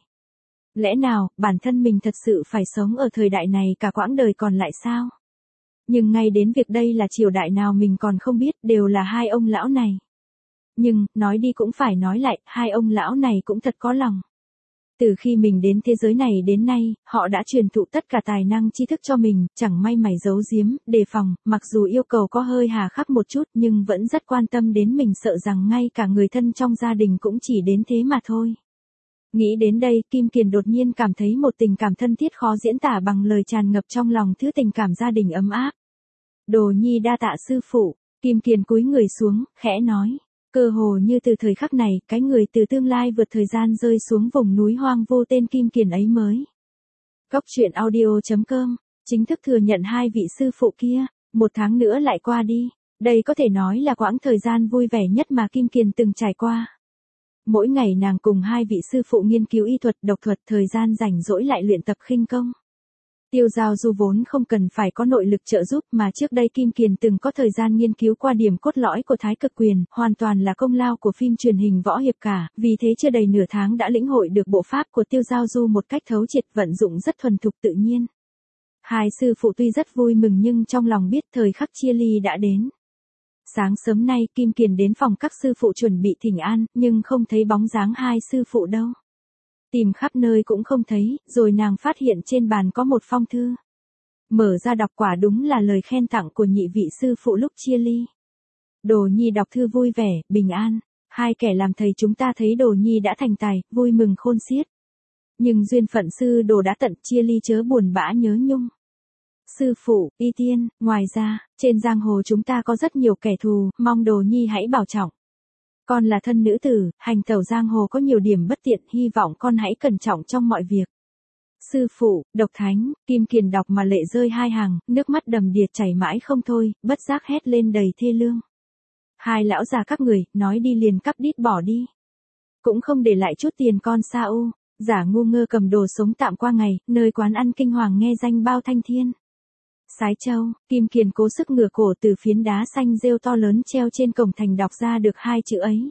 Lẽ nào, bản thân mình thật sự phải sống ở thời đại này cả quãng đời còn lại sao? Nhưng ngay đến việc đây là triều đại nào mình còn không biết, đều là hai ông lão này. Nhưng, nói đi cũng phải nói lại, hai ông lão này cũng thật có lòng. Từ khi mình đến thế giới này đến nay, họ đã truyền thụ tất cả tài năng tri thức cho mình, chẳng may mày giấu giếm, đề phòng, mặc dù yêu cầu có hơi hà khắc một chút nhưng vẫn rất quan tâm đến mình, sợ rằng ngay cả người thân trong gia đình cũng chỉ đến thế mà thôi. Nghĩ đến đây, Kim Kiền đột nhiên cảm thấy một tình cảm thân thiết khó diễn tả bằng lời, tràn ngập trong lòng thứ tình cảm gia đình ấm áp. Đồ nhi đa tạ sư phụ. Kim Kiền cúi người xuống, khẽ nói. Cơ hồ như từ thời khắc này, cái người từ tương lai vượt thời gian rơi xuống vùng núi hoang vô tên Kim Kiền ấy mới. Góc truyện audio.com, chính thức thừa nhận hai vị sư phụ kia, 1 tháng nữa lại qua đi. Đây có thể nói là quãng thời gian vui vẻ nhất mà Kim Kiền từng trải qua. Mỗi ngày nàng cùng hai vị sư phụ nghiên cứu y thuật, độc thuật, thời gian rảnh rỗi lại luyện tập khinh công. Tiêu Giao Du vốn không cần phải có nội lực trợ giúp mà trước đây Kim Kiền từng có thời gian nghiên cứu qua điểm cốt lõi của Thái Cực Quyền, hoàn toàn là công lao của phim truyền hình võ hiệp cả, vì thế chưa đầy nửa tháng đã lĩnh hội được bộ pháp của Tiêu Giao Du một cách thấu triệt, vận dụng rất thuần thục tự nhiên. Hai sư phụ tuy rất vui mừng nhưng trong lòng biết thời khắc chia ly đã đến. Sáng sớm nay Kim Kiền đến phòng các sư phụ chuẩn bị thỉnh an, nhưng không thấy bóng dáng hai sư phụ đâu. Tìm khắp nơi cũng không thấy, rồi nàng phát hiện trên bàn có một phong thư. Mở ra đọc quả đúng là lời khen tặng của nhị vị sư phụ lúc chia ly. Đồ nhi đọc thư vui vẻ, bình an, hai kẻ làm thầy chúng ta thấy đồ nhi đã thành tài, vui mừng khôn xiết. Nhưng duyên phận sư đồ đã tận, chia ly chớ buồn bã nhớ nhung. Sư phụ, y tiên, ngoài ra, trên giang hồ chúng ta có rất nhiều kẻ thù, mong đồ nhi hãy bảo trọng. Con là thân nữ tử, hành tẩu giang hồ có nhiều điểm bất tiện, hy vọng con hãy cẩn trọng trong mọi việc. Sư phụ, độc thánh, Kim Kiền đọc mà lệ rơi hai hàng, nước mắt đầm đìa chảy mãi không thôi, bất giác hét lên đầy thê lương. Hai lão già các người, nói đi liền cắp đít bỏ đi. Cũng không để lại chút tiền con sa u, giả ngu ngơ cầm đồ sống tạm qua ngày, nơi quán ăn kinh hoàng nghe danh bao thanh thiên. Sái Châu, Kim Kiền cố sức ngửa cổ từ phiến đá xanh rêu to lớn treo trên cổng thành đọc ra được hai chữ ấy.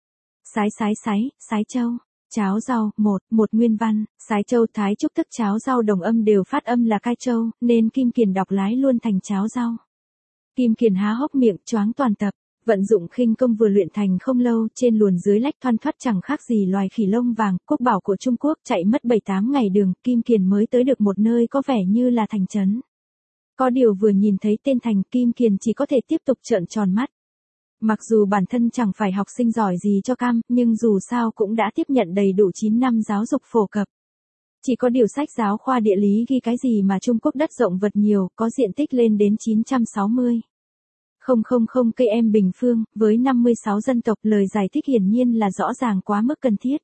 Sái Châu, cháo rau, một nguyên văn, Sái Châu Thái Trúc tức cháo rau đồng âm đều phát âm là Cai Châu, nên Kim Kiền đọc lái luôn thành cháo rau. Kim Kiền há hốc miệng choáng toàn tập, vận dụng khinh công vừa luyện thành không lâu, trên luồn dưới lách thoăn thoắt chẳng khác gì loài khỉ lông vàng, quốc bảo của Trung Quốc, chạy mất 7-8 ngày đường, Kim Kiền mới tới được một nơi có vẻ như là thành trấn. Có điều vừa nhìn thấy tên thành, Kim Kiền chỉ có thể tiếp tục trợn tròn mắt. Mặc dù bản thân chẳng phải học sinh giỏi gì cho cam, nhưng dù sao cũng đã tiếp nhận đầy đủ 9 năm giáo dục phổ cập. Chỉ có điều sách giáo khoa địa lý ghi cái gì mà Trung Quốc đất rộng vật nhiều, có diện tích lên đến 960. 000 km bình phương, với 56 dân tộc, lời giải thích hiển nhiên là rõ ràng quá mức cần thiết.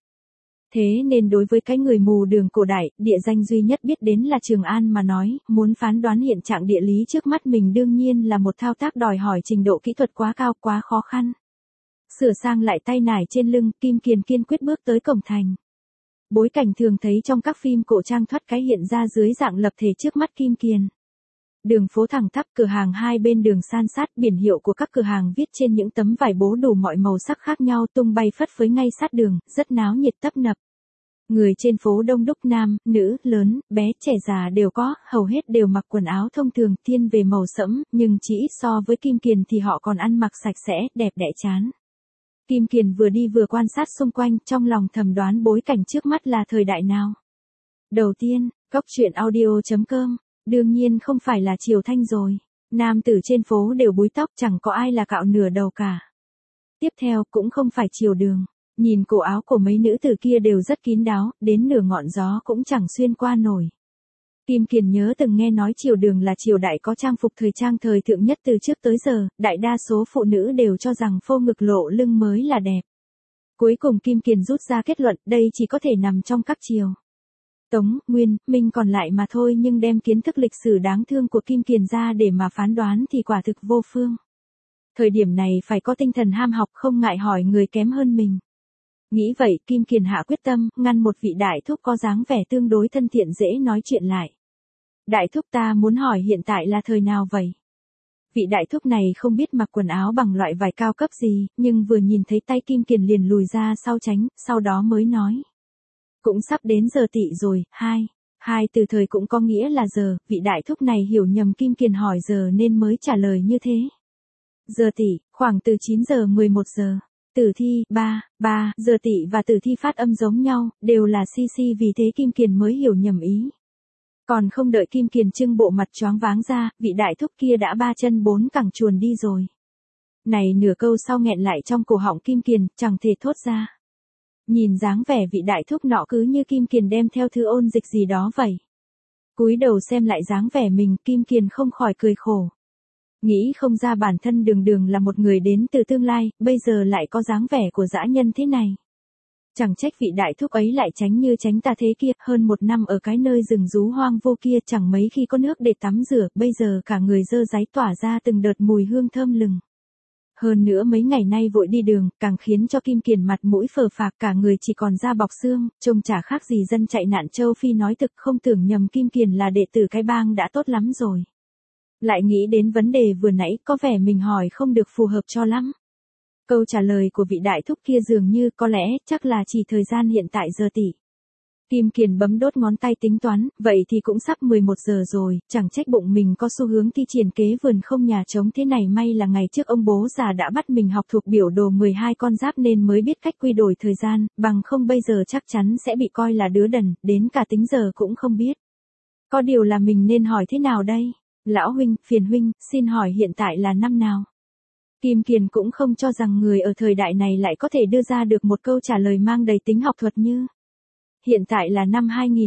Thế nên đối với cái người mù đường cổ đại, địa danh duy nhất biết đến là Trường An mà nói, muốn phán đoán hiện trạng địa lý trước mắt mình đương nhiên là một thao tác đòi hỏi trình độ kỹ thuật quá cao, quá khó khăn. Sửa sang lại tay nải trên lưng, Kim Kiền kiên quyết bước tới cổng thành. Bối cảnh thường thấy trong các phim cổ trang thoát cái hiện ra dưới dạng lập thể trước mắt Kim Kiền. Đường phố thẳng tắp, cửa hàng hai bên đường san sát, biển hiệu của các cửa hàng viết trên những tấm vải bố đủ mọi màu sắc khác nhau tung bay phất phới ngay sát đường, rất náo nhiệt tấp nập. Người trên phố đông đúc, nam, nữ, lớn, bé, trẻ già đều có, hầu hết đều mặc quần áo thông thường, thiên về màu sẫm, nhưng chỉ ít so với Kim Kiền thì họ còn ăn mặc sạch sẽ, đẹp đẽ chán. Kim Kiền vừa đi vừa quan sát xung quanh, trong lòng thầm đoán bối cảnh trước mắt là thời đại nào. Đầu tiên, góc truyện audio.com. Đương nhiên không phải là Triều Thanh rồi. Nam tử trên phố đều búi tóc, chẳng có ai là cạo nửa đầu cả. Tiếp theo, cũng không phải Triều Đường. Nhìn cổ áo của mấy nữ tử kia đều rất kín đáo, đến nửa ngọn gió cũng chẳng xuyên qua nổi. Kim Kiền nhớ từng nghe nói Triều Đường là triều đại có trang phục thời trang thời thượng nhất từ trước tới giờ, đại đa số phụ nữ đều cho rằng phô ngực lộ lưng mới là đẹp. Cuối cùng Kim Kiền rút ra kết luận, đây chỉ có thể nằm trong các triều Tống, Nguyên, Minh còn lại mà thôi, nhưng đem kiến thức lịch sử đáng thương của Kim Kiền ra để mà phán đoán thì quả thực vô phương. Thời điểm này phải có tinh thần ham học, không ngại hỏi người kém hơn mình. Nghĩ vậy, Kim Kiền hạ quyết tâm, ngăn một vị đại thúc có dáng vẻ tương đối thân thiện dễ nói chuyện lại. Đại thúc ta muốn hỏi hiện tại là thời nào vậy? Vị đại thúc này không biết mặc quần áo bằng loại vải cao cấp gì, nhưng vừa nhìn thấy tay Kim Kiền liền lùi ra sau tránh, sau đó mới nói. Cũng sắp đến giờ tỵ rồi, hai từ thời cũng có nghĩa là giờ, vị đại thúc này hiểu nhầm Kim Kiền hỏi giờ nên mới trả lời như thế. Giờ tỵ, khoảng từ 9 giờ 11 giờ. Tử thi, 3 giờ tỵ và tử thi phát âm giống nhau, đều là CC vì thế Kim Kiền mới hiểu nhầm ý. Còn không đợi Kim Kiền trưng bộ mặt choáng váng ra, vị đại thúc kia đã 3 chân 4 cẳng chuồn đi rồi. Này nửa câu sau nghẹn lại trong cổ họng Kim Kiền, chẳng thể thốt ra. Nhìn dáng vẻ vị đại thúc nọ cứ như Kim Kiền đem theo thứ ôn dịch gì đó vậy. Cúi đầu xem lại dáng vẻ mình, Kim Kiền không khỏi cười khổ. Nghĩ không ra bản thân đường là một người đến từ tương lai, bây giờ lại có dáng vẻ của dã nhân thế này. Chẳng trách vị đại thúc ấy lại tránh như tránh ta thế kia, hơn 1 năm ở cái nơi rừng rú hoang vô kia chẳng mấy khi có nước để tắm rửa, bây giờ cả người dơ dáy tỏa ra từng đợt mùi hương thơm lừng. Hơn nữa mấy ngày nay vội đi đường, càng khiến cho Kim Kiền mặt mũi phờ phạc cả người chỉ còn da bọc xương, trông chả khác gì dân chạy nạn châu Phi nói thực không tưởng nhầm Kim Kiền là đệ tử cái bang đã tốt lắm rồi. Lại nghĩ đến vấn đề vừa nãy có vẻ mình hỏi không được phù hợp cho lắm. Câu trả lời của vị đại thúc kia dường như có lẽ chắc là chỉ thời gian hiện tại giờ tỵ. Kim Kiền bấm đốt ngón tay tính toán, vậy thì cũng sắp 11 giờ rồi, chẳng trách bụng mình có xu hướng thi triển kế vườn không nhà trống thế này, may là ngày trước ông bố già đã bắt mình học thuộc biểu đồ 12 con giáp nên mới biết cách quy đổi thời gian, bằng không bây giờ chắc chắn sẽ bị coi là đứa đần, đến cả tính giờ cũng không biết. Có điều là mình nên hỏi thế nào đây? Lão huynh, phiền huynh, xin hỏi hiện tại là năm nào? Kim Kiền cũng không cho rằng người ở thời đại này lại có thể đưa ra được một câu trả lời mang đầy tính học thuật như hiện tại là năm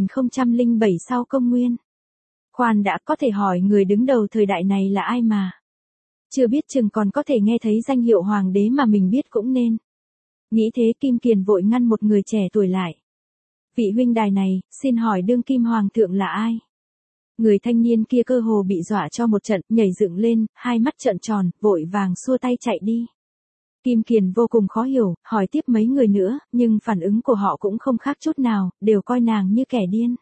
2007 sau công nguyên. Khoan đã, có thể hỏi người đứng đầu thời đại này là ai mà. Chưa biết chừng còn có thể nghe thấy danh hiệu hoàng đế mà mình biết cũng nên. Nghĩ thế Kim Kiền vội ngăn một người trẻ tuổi lại. Vị huynh đài này, xin hỏi đương kim hoàng thượng là ai? Người thanh niên kia cơ hồ bị dọa cho một trận, nhảy dựng lên, hai mắt trợn tròn, vội vàng xua tay chạy đi. Kim Kiền vô cùng khó hiểu, hỏi tiếp mấy người nữa, nhưng phản ứng của họ cũng không khác chút nào, đều coi nàng như kẻ điên.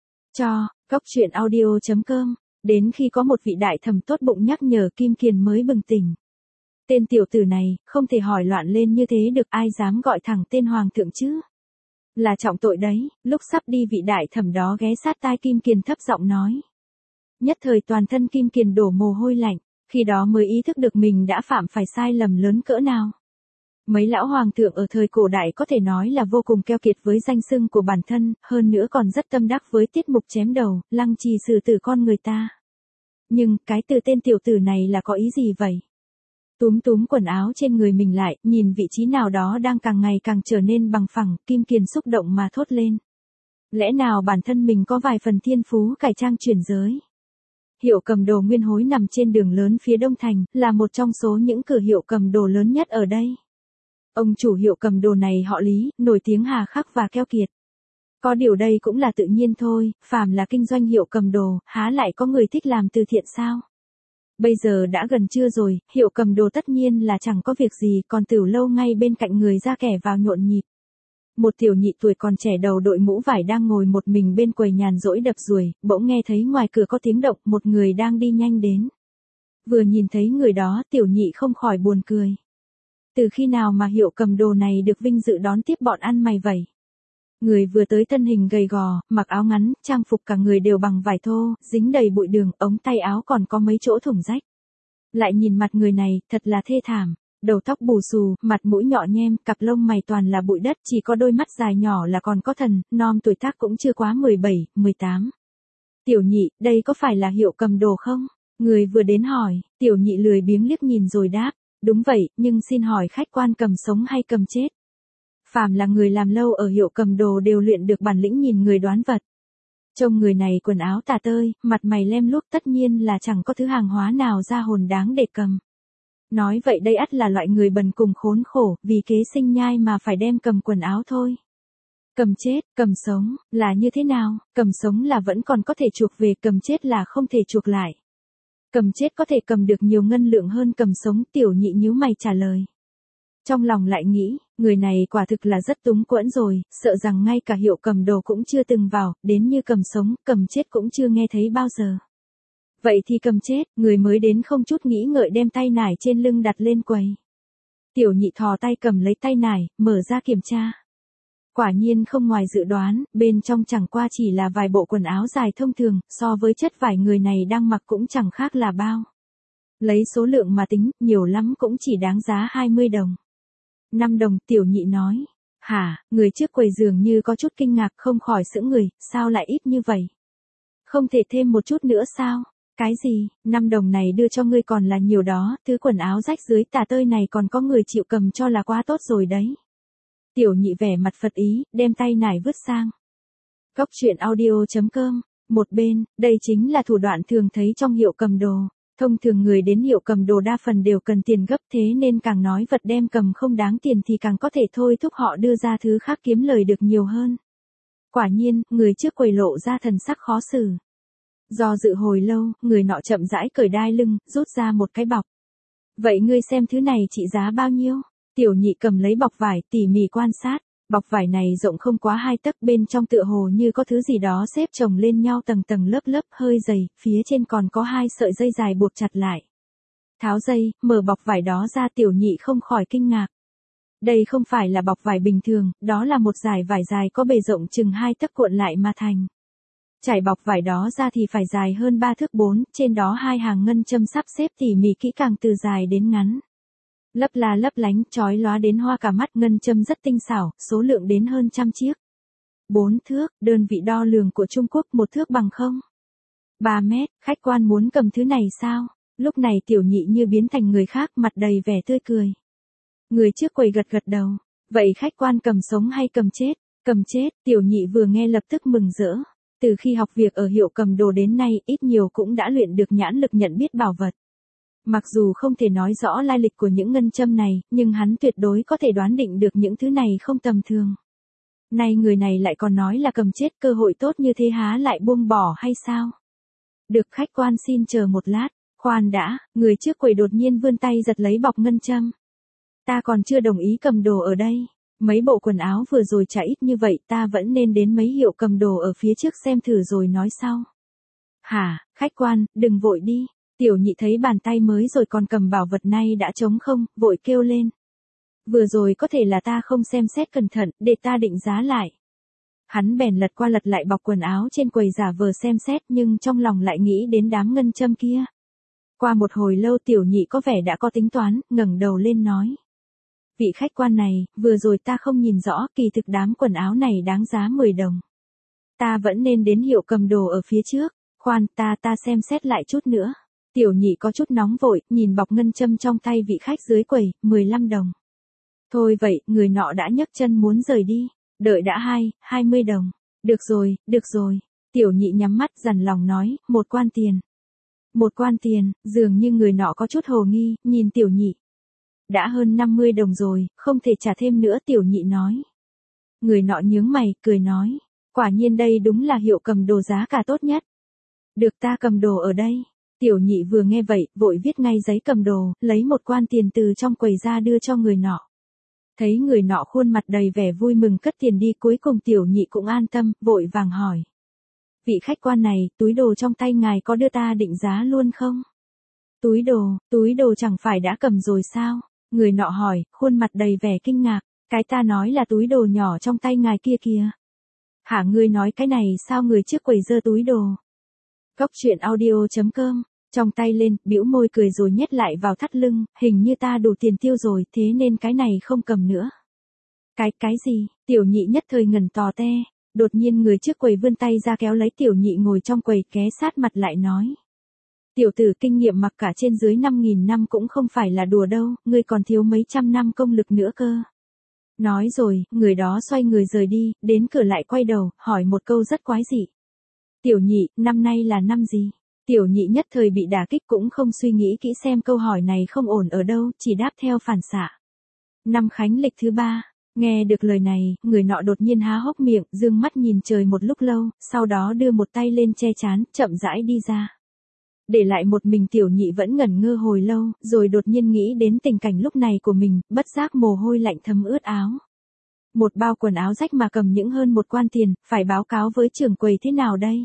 Góc truyện audio.com, đến khi có một vị đại thẩm tốt bụng nhắc nhở Kim Kiền mới bừng tỉnh. Tên tiểu tử này, không thể hỏi loạn lên như thế được, ai dám gọi thẳng tên hoàng thượng chứ? Là trọng tội đấy, lúc sắp đi vị đại thẩm đó ghé sát tai Kim Kiền thấp giọng nói. Nhất thời toàn thân Kim Kiền đổ mồ hôi lạnh, khi đó mới ý thức được mình đã phạm phải sai lầm lớn cỡ nào. Mấy lão hoàng thượng ở thời cổ đại có thể nói là vô cùng keo kiệt với danh xưng của bản thân, hơn nữa còn rất tâm đắc với tiết mục chém đầu, lăng trì xử tử con người ta. Nhưng, cái từ tên tiểu tử này là có ý gì vậy? Túm quần áo trên người mình lại, nhìn vị trí nào đó đang càng ngày càng trở nên bằng phẳng, Kim Kiền xúc động mà thốt lên. Lẽ nào bản thân mình có vài phần thiên phú cải trang chuyển giới? Hiệu cầm đồ Nguyên Hối nằm trên đường lớn phía Đông Thành, là một trong số những cửa hiệu cầm đồ lớn nhất ở đây. Ông chủ hiệu cầm đồ này họ Lý, nổi tiếng hà khắc và keo kiệt. Có điều đây cũng là tự nhiên thôi, phàm là kinh doanh hiệu cầm đồ, há lại có người thích làm từ thiện sao? Bây giờ đã gần trưa rồi, hiệu cầm đồ tất nhiên là chẳng có việc gì, còn Tửu Lâu ngay bên cạnh người ra kẻ vào nhộn nhịp. Một tiểu nhị tuổi còn trẻ đầu đội mũ vải đang ngồi một mình bên quầy nhàn rỗi đập ruồi, bỗng nghe thấy ngoài cửa có tiếng động, một người đang đi nhanh đến. Vừa nhìn thấy người đó, tiểu nhị không khỏi buồn cười. Từ khi nào mà hiệu cầm đồ này được vinh dự đón tiếp bọn ăn mày vậy? Người vừa tới thân hình gầy gò, mặc áo ngắn, trang phục cả người đều bằng vải thô, dính đầy bụi đường, ống tay áo còn có mấy chỗ thủng rách. Lại nhìn mặt người này, thật là thê thảm. Đầu tóc bù xù, mặt mũi nhọ nhem, cặp lông mày toàn là bụi đất, chỉ có đôi mắt dài nhỏ là còn có thần, non tuổi tác cũng chưa quá 17, 18. Tiểu nhị, đây có phải là hiệu cầm đồ không? Người vừa đến hỏi, tiểu nhị lười biếng liếc nhìn rồi đáp, đúng vậy, nhưng xin hỏi khách quan cầm sống hay cầm chết? Phàm là người làm lâu ở hiệu cầm đồ đều luyện được bản lĩnh nhìn người đoán vật. Trông người này quần áo tả tơi, mặt mày lem luốc, tất nhiên là chẳng có thứ hàng hóa nào ra hồn đáng để cầm. Nói vậy đây ắt là loại người bần cùng khốn khổ, vì kế sinh nhai mà phải đem cầm quần áo thôi. Cầm chết, cầm sống, là như thế nào? Cầm sống là vẫn còn có thể chuộc về, cầm chết là không thể chuộc lại. Cầm chết có thể cầm được nhiều ngân lượng hơn cầm sống, tiểu nhị nhíu mày trả lời. Trong lòng lại nghĩ, Người này quả thực là rất túng quẫn rồi, sợ rằng ngay cả hiệu cầm đồ cũng chưa từng vào, đến như cầm sống, cầm chết cũng chưa nghe thấy bao giờ. Vậy thì cầm chết, người mới đến không chút nghĩ ngợi đem tay nải trên lưng đặt lên quầy. Tiểu nhị thò tay cầm lấy tay nải, mở ra kiểm tra. Quả nhiên không ngoài dự đoán, bên trong chẳng qua chỉ là vài bộ quần áo dài thông thường, so với chất vải người này đang mặc cũng chẳng khác là bao. Lấy số lượng mà tính, nhiều lắm cũng chỉ đáng giá 20 đồng. 5 đồng, tiểu nhị nói. Hả, người trước quầy dường như có chút kinh ngạc không khỏi sững người, sao lại ít như vậy? Không thể thêm một chút nữa sao? Cái gì, 5 đồng này đưa cho ngươi còn là nhiều đó, thứ quần áo rách dưới tả tơi này còn có người chịu cầm cho là quá tốt rồi đấy. Tiểu nhị vẻ mặt phật ý, đem tay nải vứt sang. Góc truyện audio.com, một bên, đây chính là thủ đoạn thường thấy trong hiệu cầm đồ. Thông thường người đến hiệu cầm đồ đa phần đều cần tiền gấp thế nên càng nói vật đem cầm không đáng tiền thì càng có thể thôi thúc họ đưa ra thứ khác kiếm lời được nhiều hơn. Quả nhiên, người trước quầy lộ ra thần sắc khó xử. Do dự hồi lâu, người nọ chậm rãi cởi đai lưng, rút ra một cái bọc. Vậy ngươi xem thứ này trị giá bao nhiêu? Tiểu nhị cầm lấy bọc vải tỉ mỉ quan sát. Bọc vải này rộng không quá 2 tấc, bên trong tựa hồ như có thứ gì đó xếp chồng lên nhau tầng tầng lớp lớp hơi dày, phía trên còn có 2 sợi dây dài buộc chặt lại. Tháo dây, mở bọc vải đó ra, tiểu nhị không khỏi kinh ngạc. Đây không phải là bọc vải bình thường, đó là một dải vải dài có bề rộng chừng 2 tấc cuộn lại mà thành. Trải bọc vải đó ra thì phải dài hơn 3 thước 4, trên đó 2 hàng ngân châm sắp xếp tỉ mỉ kỹ càng từ dài đến ngắn. Lấp la lấp lánh, chói lóa đến hoa cả mắt, ngân châm rất tinh xảo, số lượng đến hơn 100 chiếc. 4 thước, đơn vị đo lường của Trung Quốc, 1 thước bằng không? 3 mét, khách quan muốn cầm thứ này sao? Lúc này tiểu nhị như biến thành người khác, mặt đầy vẻ tươi cười. Người trước quầy gật gật đầu. Vậy khách quan cầm sống hay cầm chết? Cầm chết, tiểu nhị vừa nghe lập tức mừng rỡ. Từ khi học việc ở hiệu cầm đồ đến nay, ít nhiều cũng đã luyện được nhãn lực nhận biết bảo vật. Mặc dù không thể nói rõ lai lịch của những ngân châm này, nhưng hắn tuyệt đối có thể đoán định được những thứ này không tầm thường. Nay người này lại còn nói là cầm chết, cơ hội tốt như thế há lại buông bỏ hay sao? Được, khách quan xin chờ một lát. Khoan đã, người trước quầy đột nhiên vươn tay giật lấy bọc ngân châm. Ta còn chưa đồng ý cầm đồ ở đây. Mấy bộ quần áo vừa rồi trả ít như vậy, ta vẫn nên đến mấy hiệu cầm đồ ở phía trước xem thử rồi nói sau. Hả, khách quan, đừng vội đi. Tiểu nhị thấy bàn tay mới rồi còn cầm bảo vật này đã trống không, vội kêu lên. Vừa rồi có thể là ta không xem xét cẩn thận, để ta định giá lại. Hắn bèn lật qua lật lại bọc quần áo trên quầy giả vờ xem xét, nhưng trong lòng lại nghĩ đến đám ngân châm kia. Qua một hồi lâu tiểu nhị có vẻ đã có tính toán, ngẩng đầu lên nói. Vị khách quan này, vừa rồi ta không nhìn rõ, kỳ thực đám quần áo này đáng giá 10 đồng. Ta vẫn nên đến hiệu cầm đồ ở phía trước. Khoan, ta xem xét lại chút nữa. Tiểu nhị có chút nóng vội, nhìn bọc ngân châm trong tay vị khách dưới quầy, 15 đồng. Thôi vậy, người nọ đã nhấc chân muốn rời đi. Đợi đã 20 đồng. Được rồi. Tiểu nhị nhắm mắt dằn lòng nói, 1 quan tiền. 1 quan tiền, dường như người nọ có chút hồ nghi, nhìn tiểu nhị. Đã hơn 50 đồng rồi, không thể trả thêm nữa, tiểu nhị nói. Người nọ nhướng mày, cười nói. Quả nhiên đây đúng là hiệu cầm đồ giá cả tốt nhất. Được, ta cầm đồ ở đây. Tiểu nhị vừa nghe vậy, vội viết ngay giấy cầm đồ, lấy 1 quan tiền từ trong quầy ra đưa cho người nọ. Thấy người nọ khuôn mặt đầy vẻ vui mừng cất tiền đi, cuối cùng tiểu nhị cũng an tâm, vội vàng hỏi. Vị khách quan này, túi đồ trong tay ngài có đưa ta định giá luôn không? Túi đồ chẳng phải đã cầm rồi sao? Người nọ hỏi, khuôn mặt đầy vẻ kinh ngạc. Cái ta nói là túi đồ nhỏ trong tay ngài kia kìa. Hả, ngươi nói cái này sao? Người trước quầy giơ túi đồ. Góc truyện audio.com, trong tay lên, bĩu môi cười rồi nhét lại vào thắt lưng, hình như ta đủ tiền tiêu rồi, thế nên cái này không cầm nữa. Cái gì? Tiểu nhị nhất thời ngẩn tò te, đột nhiên người trước quầy vươn tay ra kéo lấy tiểu nhị ngồi trong quầy, ghé sát mặt lại nói. Tiểu tử, kinh nghiệm mặc cả trên dưới 5.000 năm cũng không phải là đùa đâu, ngươi còn thiếu mấy trăm năm công lực nữa cơ. Nói rồi, người đó xoay người rời đi, đến cửa lại quay đầu, hỏi một câu rất quái dị. Tiểu nhị, năm nay là năm gì? Tiểu nhị nhất thời bị đả kích, cũng không suy nghĩ kỹ xem câu hỏi này không ổn ở đâu, chỉ đáp theo phản xạ. Năm Khánh lịch thứ 3. Nghe được lời này, người nọ đột nhiên há hốc miệng, dương mắt nhìn trời một lúc lâu, sau đó đưa một tay lên che trán, chậm rãi đi ra. Để lại một mình Tiểu Nhị vẫn ngẩn ngơ hồi lâu, rồi đột nhiên nghĩ đến tình cảnh lúc này của mình, bất giác mồ hôi lạnh thấm ướt áo. Một bao quần áo rách mà cầm những hơn một quan tiền, phải báo cáo với trưởng quầy thế nào đây?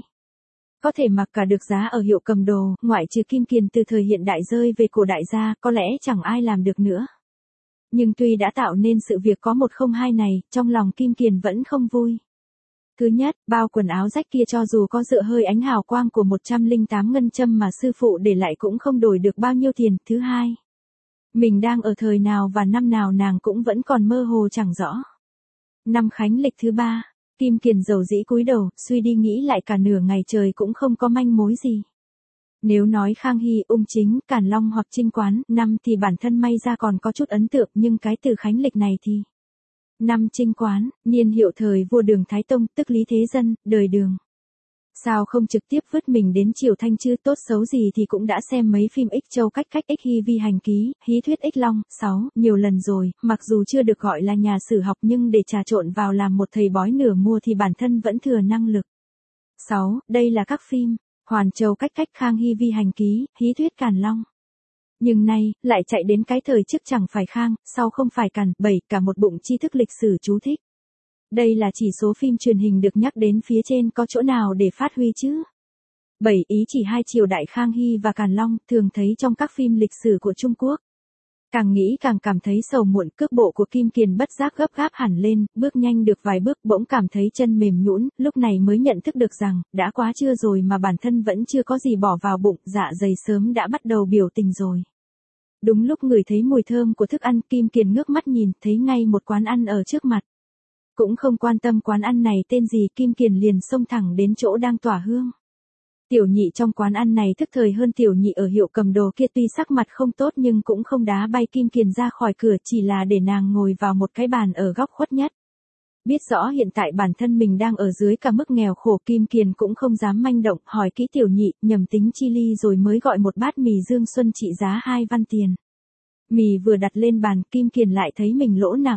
Có thể mặc cả được giá ở hiệu cầm đồ, ngoại trừ Kim Kiền từ thời hiện đại rơi về cổ đại gia, có lẽ chẳng ai làm được nữa. Nhưng tuy đã tạo nên sự việc có một không hai này, trong lòng Kim Kiền vẫn không vui. Thứ nhất, bao quần áo rách kia cho dù có dựa hơi ánh hào quang của 108 ngân châm mà sư phụ để lại cũng không đổi được bao nhiêu tiền. Thứ hai, mình đang ở thời nào và năm nào nàng cũng vẫn còn mơ hồ chẳng rõ. Năm Khánh lịch thứ 3, Kim Kiền dầu dĩ cúi đầu, suy đi nghĩ lại cả nửa ngày trời cũng không có manh mối gì. Nếu nói Khang Hy, Ung Chính, Càn Long hoặc Trinh Quán, năm thì bản thân may ra còn có chút ấn tượng, nhưng cái từ Khánh lịch này thì... Năm Trinh Quán, niên hiệu thời vua Đường Thái Tông, tức Lý Thế Dân, đời Đường. Sao không trực tiếp vứt mình đến Triều Thanh chứ, tốt xấu gì thì cũng đã xem mấy phim Ích Châu Cách Cách, Ích Hy Vi Hành Ký, Hí Thuyết Ích Long, 6, nhiều lần rồi, mặc dù chưa được gọi là nhà sử học nhưng để trà trộn vào làm một thầy bói nửa mua thì bản thân vẫn thừa năng lực. 6, đây là các phim, Hoàn Châu Cách Cách, Khang Hy Vi Hành Ký, Hí Thuyết Càn Long. Nhưng nay, lại chạy đến cái thời trước chẳng phải Khang, sau không phải Càn, 7, cả một bụng tri thức lịch sử chú thích. Đây là chỉ số phim truyền hình được nhắc đến phía trên, có chỗ nào để phát huy chứ? 7 ý chỉ hai triều đại Khang Hy và Càn Long, thường thấy trong các phim lịch sử của Trung Quốc. Càng nghĩ càng cảm thấy sầu muộn, cước bộ của Kim Kiền bất giác gấp gáp hẳn lên, bước nhanh được vài bước bỗng cảm thấy chân mềm nhũn, lúc này mới nhận thức được rằng, đã quá trưa rồi mà bản thân vẫn chưa có gì bỏ vào bụng, dạ dày sớm đã bắt đầu biểu tình rồi. Đúng lúc ngửi thấy mùi thơm của thức ăn, Kim Kiền ngước mắt nhìn, thấy ngay một quán ăn ở trước mặt. Cũng không quan tâm quán ăn này tên gì, Kim Kiền liền xông thẳng đến chỗ đang tỏa hương. Tiểu Nhị trong quán ăn này thức thời hơn Tiểu Nhị ở hiệu cầm đồ kia, tuy sắc mặt không tốt nhưng cũng không đá bay Kim Kiền ra khỏi cửa, chỉ là để nàng ngồi vào một cái bàn ở góc khuất nhất. Biết rõ hiện tại bản thân mình đang ở dưới cả mức nghèo khổ, Kim Kiền cũng không dám manh động, hỏi kỹ Tiểu Nhị, nhầm tính chi ly rồi mới gọi một bát mì Dương Xuân trị giá 2 văn tiền. Mì vừa đặt lên bàn, Kim Kiền lại thấy mình lỗ nặng.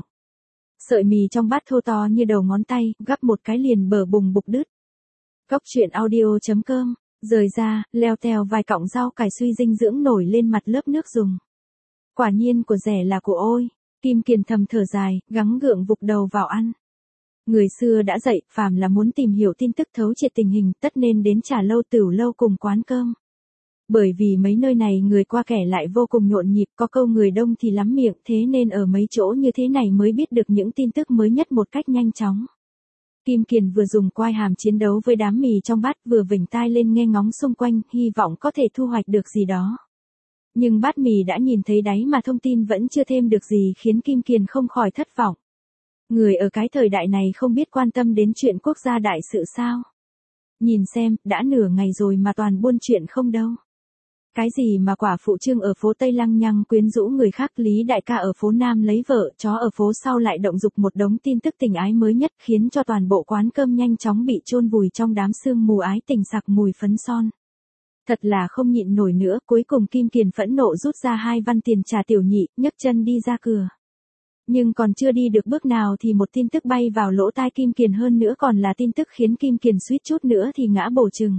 Sợi mì trong bát thô to như đầu ngón tay, gắp một cái liền bờ bùng bục đứt. Góc truyện audio.com, rời ra, leo teo vài cọng rau cải suy dinh dưỡng nổi lên mặt lớp nước dùng. Quả nhiên của rẻ là của ôi, Kim Kiền thầm thở dài, gắng gượng vục đầu vào ăn. Người xưa đã dạy, phàm là muốn tìm hiểu tin tức thấu triệt tình hình, tất nên đến trà lâu tửu lâu cùng quán cơm. Bởi vì mấy nơi này người qua kẻ lại vô cùng nhộn nhịp, có câu người đông thì lắm miệng, thế nên ở mấy chỗ như thế này mới biết được những tin tức mới nhất một cách nhanh chóng. Kim Kiền vừa dùng quai hàm chiến đấu với đám mì trong bát, vừa vểnh tai lên nghe ngóng xung quanh, hy vọng có thể thu hoạch được gì đó. Nhưng bát mì đã nhìn thấy đáy mà thông tin vẫn chưa thêm được gì, khiến Kim Kiền không khỏi thất vọng. Người ở cái thời đại này không biết quan tâm đến chuyện quốc gia đại sự sao? Nhìn xem, đã nửa ngày rồi mà toàn buôn chuyện không đâu. Cái gì mà quả phụ Trương ở phố Tây lăng nhăng quyến rũ người khác, Lý đại ca ở phố Nam lấy vợ, chó ở phố sau lại động dục, một đống tin tức tình ái mới nhất khiến cho toàn bộ quán cơm nhanh chóng bị chôn vùi trong đám sương mù ái tình sặc mùi phấn son. Thật là không nhịn nổi nữa, cuối cùng Kim Kiền phẫn nộ rút ra 2 văn tiền trả Tiểu Nhị, nhấc chân đi ra cửa. Nhưng còn chưa đi được bước nào thì một tin tức bay vào lỗ tai Kim Kiền, hơn nữa còn là tin tức khiến Kim Kiền suýt chút nữa thì ngã bổ chừng.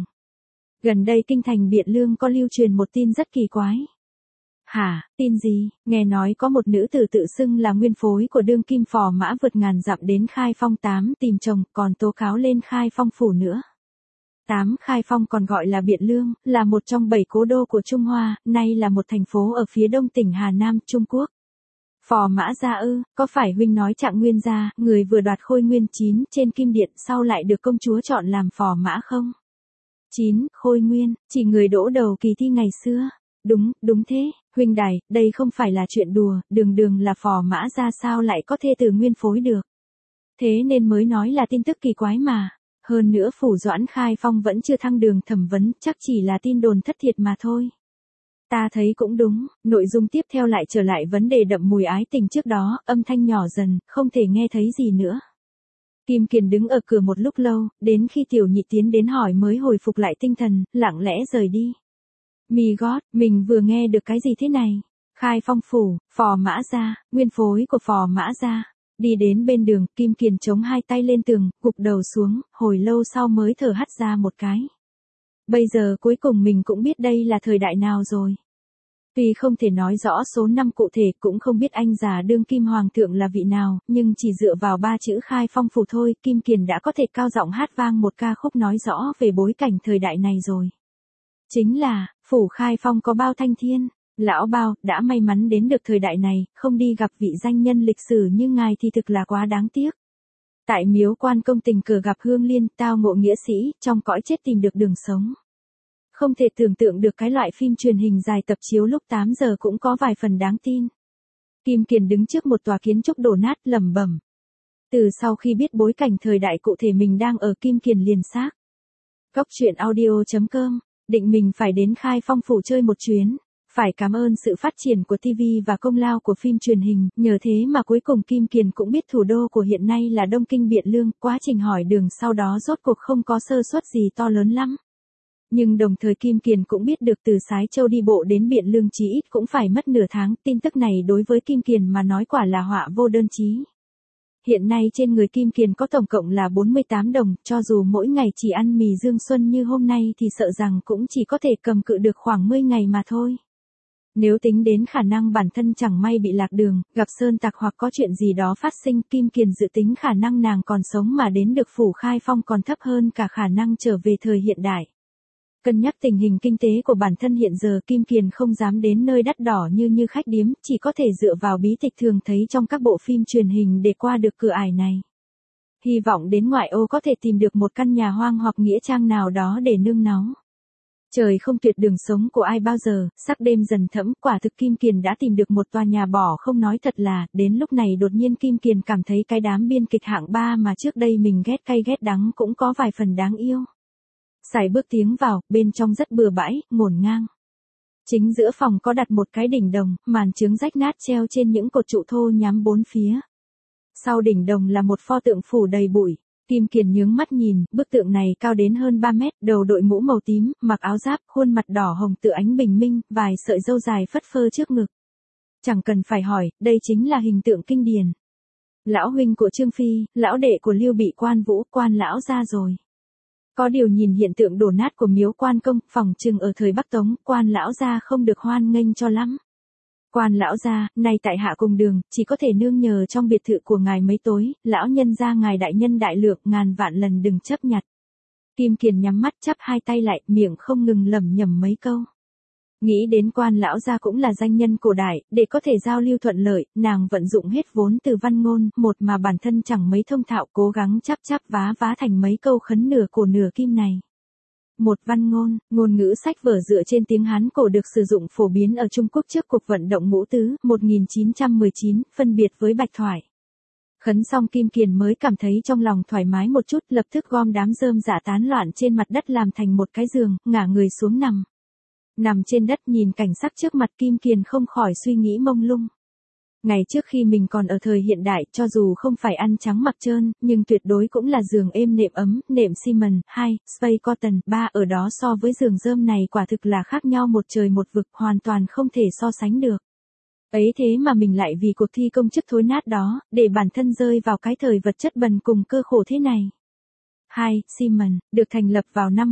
Gần đây kinh thành Biện Lương có lưu truyền một tin rất kỳ quái. Hả, tin gì? Nghe nói có một nữ tử tự xưng là nguyên phối của đương kim phò mã vượt ngàn dặm đến Khai Phong 8 tìm chồng, còn tố cáo lên Khai Phong phủ nữa. 8 Khai Phong còn gọi là Biện Lương, là một trong 7 cố đô của Trung Hoa, nay là một thành phố ở phía đông tỉnh Hà Nam, Trung Quốc. Phò Mã Gia ư, có phải huynh nói Trạng Nguyên gia, người vừa đoạt Khôi Nguyên 9 trên Kim Điện sau lại được công chúa chọn làm phò mã không? 9, Khôi Nguyên, chỉ người đỗ đầu kỳ thi ngày xưa. Đúng thế, huynh đài, đây không phải là chuyện đùa, đường là phò mã gia sao lại có thê tử nguyên phối được. Thế nên mới nói là tin tức kỳ quái mà. Hơn nữa phủ Doãn Khai Phong vẫn chưa thăng đường thẩm vấn, chắc chỉ là tin đồn thất thiệt mà thôi. Ta thấy cũng đúng, nội dung tiếp theo lại trở lại vấn đề đậm mùi ái tình trước đó, âm thanh nhỏ dần, không thể nghe thấy gì nữa. Kim Kiền đứng ở cửa một lúc lâu, đến khi Tiểu Nhị tiến đến hỏi mới hồi phục lại tinh thần, lặng lẽ rời đi. Mi gót, mình vừa nghe được cái gì thế này? Khai Phong phủ, phò mã gia, nguyên phối của phò mã gia. Đi đến bên đường, Kim Kiền chống hai tay lên tường, gục đầu xuống, hồi lâu sau mới thở hắt ra một cái. Bây giờ cuối cùng mình cũng biết đây là thời đại nào rồi. Tuy không thể nói rõ số năm cụ thể, cũng không biết anh già đương kim hoàng thượng là vị nào, nhưng chỉ dựa vào 3 chữ Khai Phong Phủ thôi, Kim Kiền đã có thể cao giọng hát vang một ca khúc nói rõ về bối cảnh thời đại này rồi. Chính là, Phủ Khai Phong có bao thanh thiên. Lão bao, đã may mắn đến được thời đại này, không đi gặp vị danh nhân lịch sử như ngài thì thực là quá đáng tiếc. Tại Miếu Quan Công tình cờ gặp Hương Liên, tao ngộ nghĩa sĩ, trong cõi chết tìm được đường sống. Không thể tưởng tượng được cái loại phim truyền hình dài tập chiếu lúc 8 giờ cũng có vài phần đáng tin. Kim Kiền đứng trước một tòa kiến trúc đổ nát lẩm bẩm. Từ sau khi biết bối cảnh thời đại cụ thể mình đang ở, Kim Kiền liền xác. Góc truyện audio.com, định mình phải đến Khai Phong Phủ chơi một chuyến. Phải cảm ơn sự phát triển của TV và công lao của phim truyền hình, nhờ thế mà cuối cùng Kim Kiền cũng biết thủ đô của hiện nay là Đông Kinh Biện Lương, quá trình hỏi đường sau đó rốt cuộc không có sơ suất gì to lớn lắm. Nhưng đồng thời Kim Kiền cũng biết được từ Sái Châu đi bộ đến Biện Lương chí ít cũng phải mất nửa tháng, tin tức này đối với Kim Kiền mà nói quả là họa vô đơn chí. Hiện nay trên người Kim Kiền có tổng cộng là 48 đồng, cho dù mỗi ngày chỉ ăn mì Dương Xuân như hôm nay thì sợ rằng cũng chỉ có thể cầm cự được khoảng 10 ngày mà thôi. Nếu tính đến khả năng bản thân chẳng may bị lạc đường, gặp sơn tặc hoặc có chuyện gì đó phát sinh, Kim Kiền dự tính khả năng nàng còn sống mà đến được Phủ Khai Phong còn thấp hơn cả khả năng trở về thời hiện đại. Cân nhắc tình hình kinh tế của bản thân hiện giờ, Kim Kiền không dám đến nơi đắt đỏ như khách điếm, chỉ có thể dựa vào bí tịch thường thấy trong các bộ phim truyền hình để qua được cửa ải này. Hy vọng đến ngoại ô có thể tìm được một căn nhà hoang hoặc nghĩa trang nào đó để nương náu. Trời không tuyệt đường sống của ai bao giờ, sắc đêm dần thẫm, quả thực Kim Kiền đã tìm được một tòa nhà bỏ không, nói thật là, đến lúc này đột nhiên Kim Kiền cảm thấy cái đám biên kịch hạng 3 mà trước đây mình ghét cay ghét đắng cũng có vài phần đáng yêu. Sải bước tiến vào, bên trong rất bừa bãi, ngổn ngang. Chính giữa phòng có đặt một cái đỉnh đồng, màn chướng rách nát treo trên những cột trụ thô nhắm bốn phía. Sau đỉnh đồng là một pho tượng phủ đầy bụi. Kim Kiền nhướng mắt nhìn, bức tượng này cao đến hơn 3 mét, đầu đội mũ màu tím, mặc áo giáp, khuôn mặt đỏ hồng tựa ánh bình minh, vài sợi râu dài phất phơ trước ngực. Chẳng cần phải hỏi, đây chính là hình tượng kinh điển. Lão huynh của Trương Phi, lão đệ của Lưu Bị, Quan Vũ, Quan lão ra rồi. Có điều nhìn hiện tượng đổ nát của Miếu Quan Công, phỏng chừng ở thời Bắc Tống, Quan lão gia không được hoan nghênh cho lắm. Quan lão gia, nay tại hạ cùng đường, chỉ có thể nương nhờ trong biệt thự của ngài mấy tối, lão nhân gia ngài đại nhân đại lượng, ngàn vạn lần đừng chấp nhặt. Kim Kiền nhắm mắt chắp hai tay lại, miệng không ngừng lẩm nhẩm mấy câu. Nghĩ đến Quan lão gia cũng là danh nhân cổ đại, để có thể giao lưu thuận lợi, nàng vận dụng hết vốn từ văn ngôn, một mà bản thân chẳng mấy thông thạo, cố gắng chắp vá thành mấy câu khấn nửa cổ nửa kim này. Một văn ngôn, ngôn ngữ sách vở dựa trên tiếng Hán cổ được sử dụng phổ biến ở Trung Quốc trước cuộc vận động Ngũ Tứ, 1919, phân biệt với bạch thoại. Khấn xong Kim Kiền mới cảm thấy trong lòng thoải mái một chút, lập tức gom đám rơm rạ tán loạn trên mặt đất làm thành một cái giường, ngả người xuống nằm. Nằm trên đất nhìn cảnh sắc trước mặt, Kim Kiền không khỏi suy nghĩ mông lung. Ngày trước khi mình còn ở thời hiện đại, cho dù không phải ăn trắng mặc trơn, nhưng tuyệt đối cũng là giường êm nệm ấm, nệm xi mần, 2, suede cotton, 3 ở đó so với giường rơm này quả thực là khác nhau một trời một vực, hoàn toàn không thể so sánh được. Ấy thế mà mình lại vì cuộc thi công chức thối nát đó, để bản thân rơi vào cái thời vật chất bần cùng cơ khổ thế này. 2. Siemens, được thành lập vào năm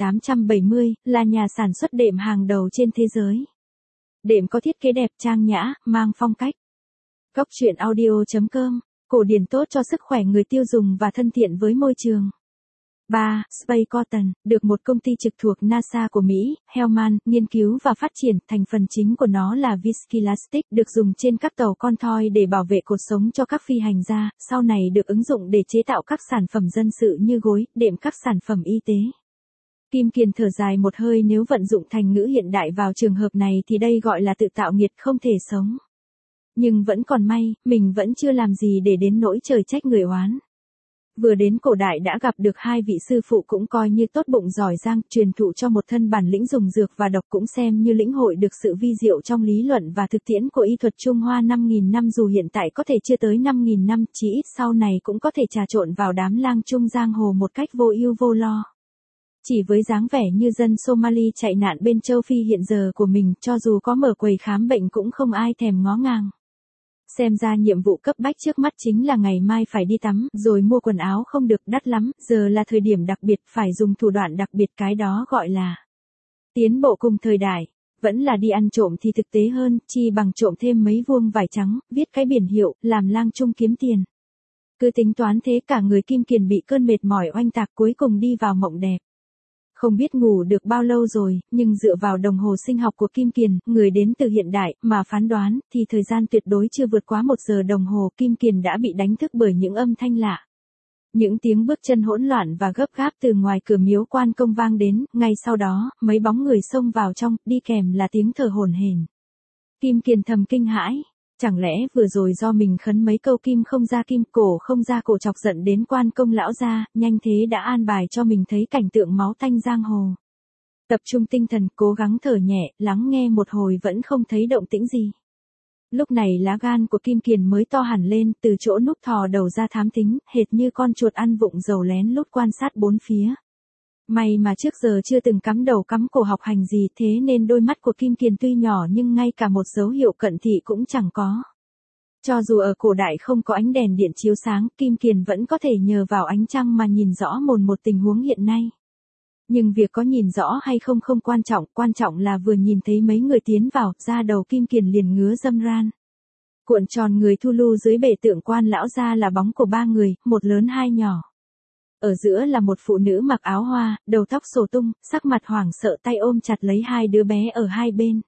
1870, là nhà sản xuất đệm hàng đầu trên thế giới. Đệm có thiết kế đẹp, trang nhã, mang phong cách. Góc truyện audio.com, cổ điển tốt cho sức khỏe người tiêu dùng và thân thiện với môi trường. 3. Space Cotton, được một công ty trực thuộc NASA của Mỹ, Hellman, nghiên cứu và phát triển, thành phần chính của nó là viscoelastic, được dùng trên các tàu con thoi để bảo vệ cột sống cho các phi hành gia, sau này được ứng dụng để chế tạo các sản phẩm dân sự như gối, đệm, các sản phẩm y tế. Kim Kiền thở dài một hơi, nếu vận dụng thành ngữ hiện đại vào trường hợp này thì đây gọi là tự tạo nghiệt, không thể sống. Nhưng vẫn còn may, mình vẫn chưa làm gì để đến nỗi trời trách người oán. Vừa đến cổ đại đã gặp được hai vị sư phụ cũng coi như tốt bụng giỏi giang, truyền thụ cho một thân bản lĩnh dùng dược và độc, cũng xem như lĩnh hội được sự vi diệu trong lý luận và thực tiễn của y thuật Trung Hoa 5.000 năm, dù hiện tại có thể chưa tới 5.000 năm, chí ít sau này cũng có thể trà trộn vào đám lang trung giang hồ một cách vô ưu vô lo. Chỉ với dáng vẻ như dân Somali chạy nạn bên châu Phi hiện giờ của mình, cho dù có mở quầy khám bệnh cũng không ai thèm ngó ngàng. Xem ra nhiệm vụ cấp bách trước mắt chính là ngày mai phải đi tắm, rồi mua quần áo không được đắt lắm, giờ là thời điểm đặc biệt phải dùng thủ đoạn đặc biệt, cái đó gọi là tiến bộ cùng thời đại. Vẫn là đi ăn trộm thì thực tế hơn, chi bằng trộm thêm mấy vuông vải trắng, viết cái biển hiệu, làm lang chung kiếm tiền. Cứ tính toán thế cả người Kim Kiền bị cơn mệt mỏi oanh tạc, cuối cùng đi vào mộng đẹp. Không biết ngủ được bao lâu rồi, nhưng dựa vào đồng hồ sinh học của Kim Kiền, người đến từ hiện đại, mà phán đoán, thì thời gian tuyệt đối chưa vượt quá 1 giờ đồng hồ, Kim Kiền đã bị đánh thức bởi những âm thanh lạ. Những tiếng bước chân hỗn loạn và gấp gáp từ ngoài cửa miếu Quan Công vang đến, ngay sau đó, mấy bóng người xông vào trong, đi kèm là tiếng thở hổn hển. Kim Kiền thầm kinh hãi, chẳng lẽ vừa rồi do mình khấn mấy câu kim không ra kim, cổ không ra cổ chọc giận đến Quan Công lão gia, nhanh thế đã an bài cho mình thấy cảnh tượng máu tanh giang hồ. Tập trung tinh thần, cố gắng thở nhẹ, lắng nghe một hồi vẫn không thấy động tĩnh gì. Lúc này lá gan của Kim Kiền mới to hẳn lên, từ chỗ núp thò đầu ra thám tính, hệt như con chuột ăn vụng dầu lén lút quan sát bốn phía. May mà trước giờ chưa từng cắm đầu cắm cổ học hành gì, thế nên đôi mắt của Kim Kiền tuy nhỏ nhưng ngay cả một dấu hiệu cận thị cũng chẳng có. Cho dù ở cổ đại không có ánh đèn điện chiếu sáng, Kim Kiền vẫn có thể nhờ vào ánh trăng mà nhìn rõ một tình huống hiện nay. Nhưng việc có nhìn rõ hay không không quan trọng là vừa nhìn thấy mấy người tiến vào, da đầu Kim Kiền liền ngứa râm ran. Cuộn tròn người thu lưu dưới bệ tượng Quan lão gia là bóng của 3 người, một lớn 2 nhỏ. Ở giữa là một phụ nữ mặc áo hoa, đầu tóc xổ tung, sắc mặt hoảng sợ, tay ôm chặt lấy 2 đứa bé ở hai bên.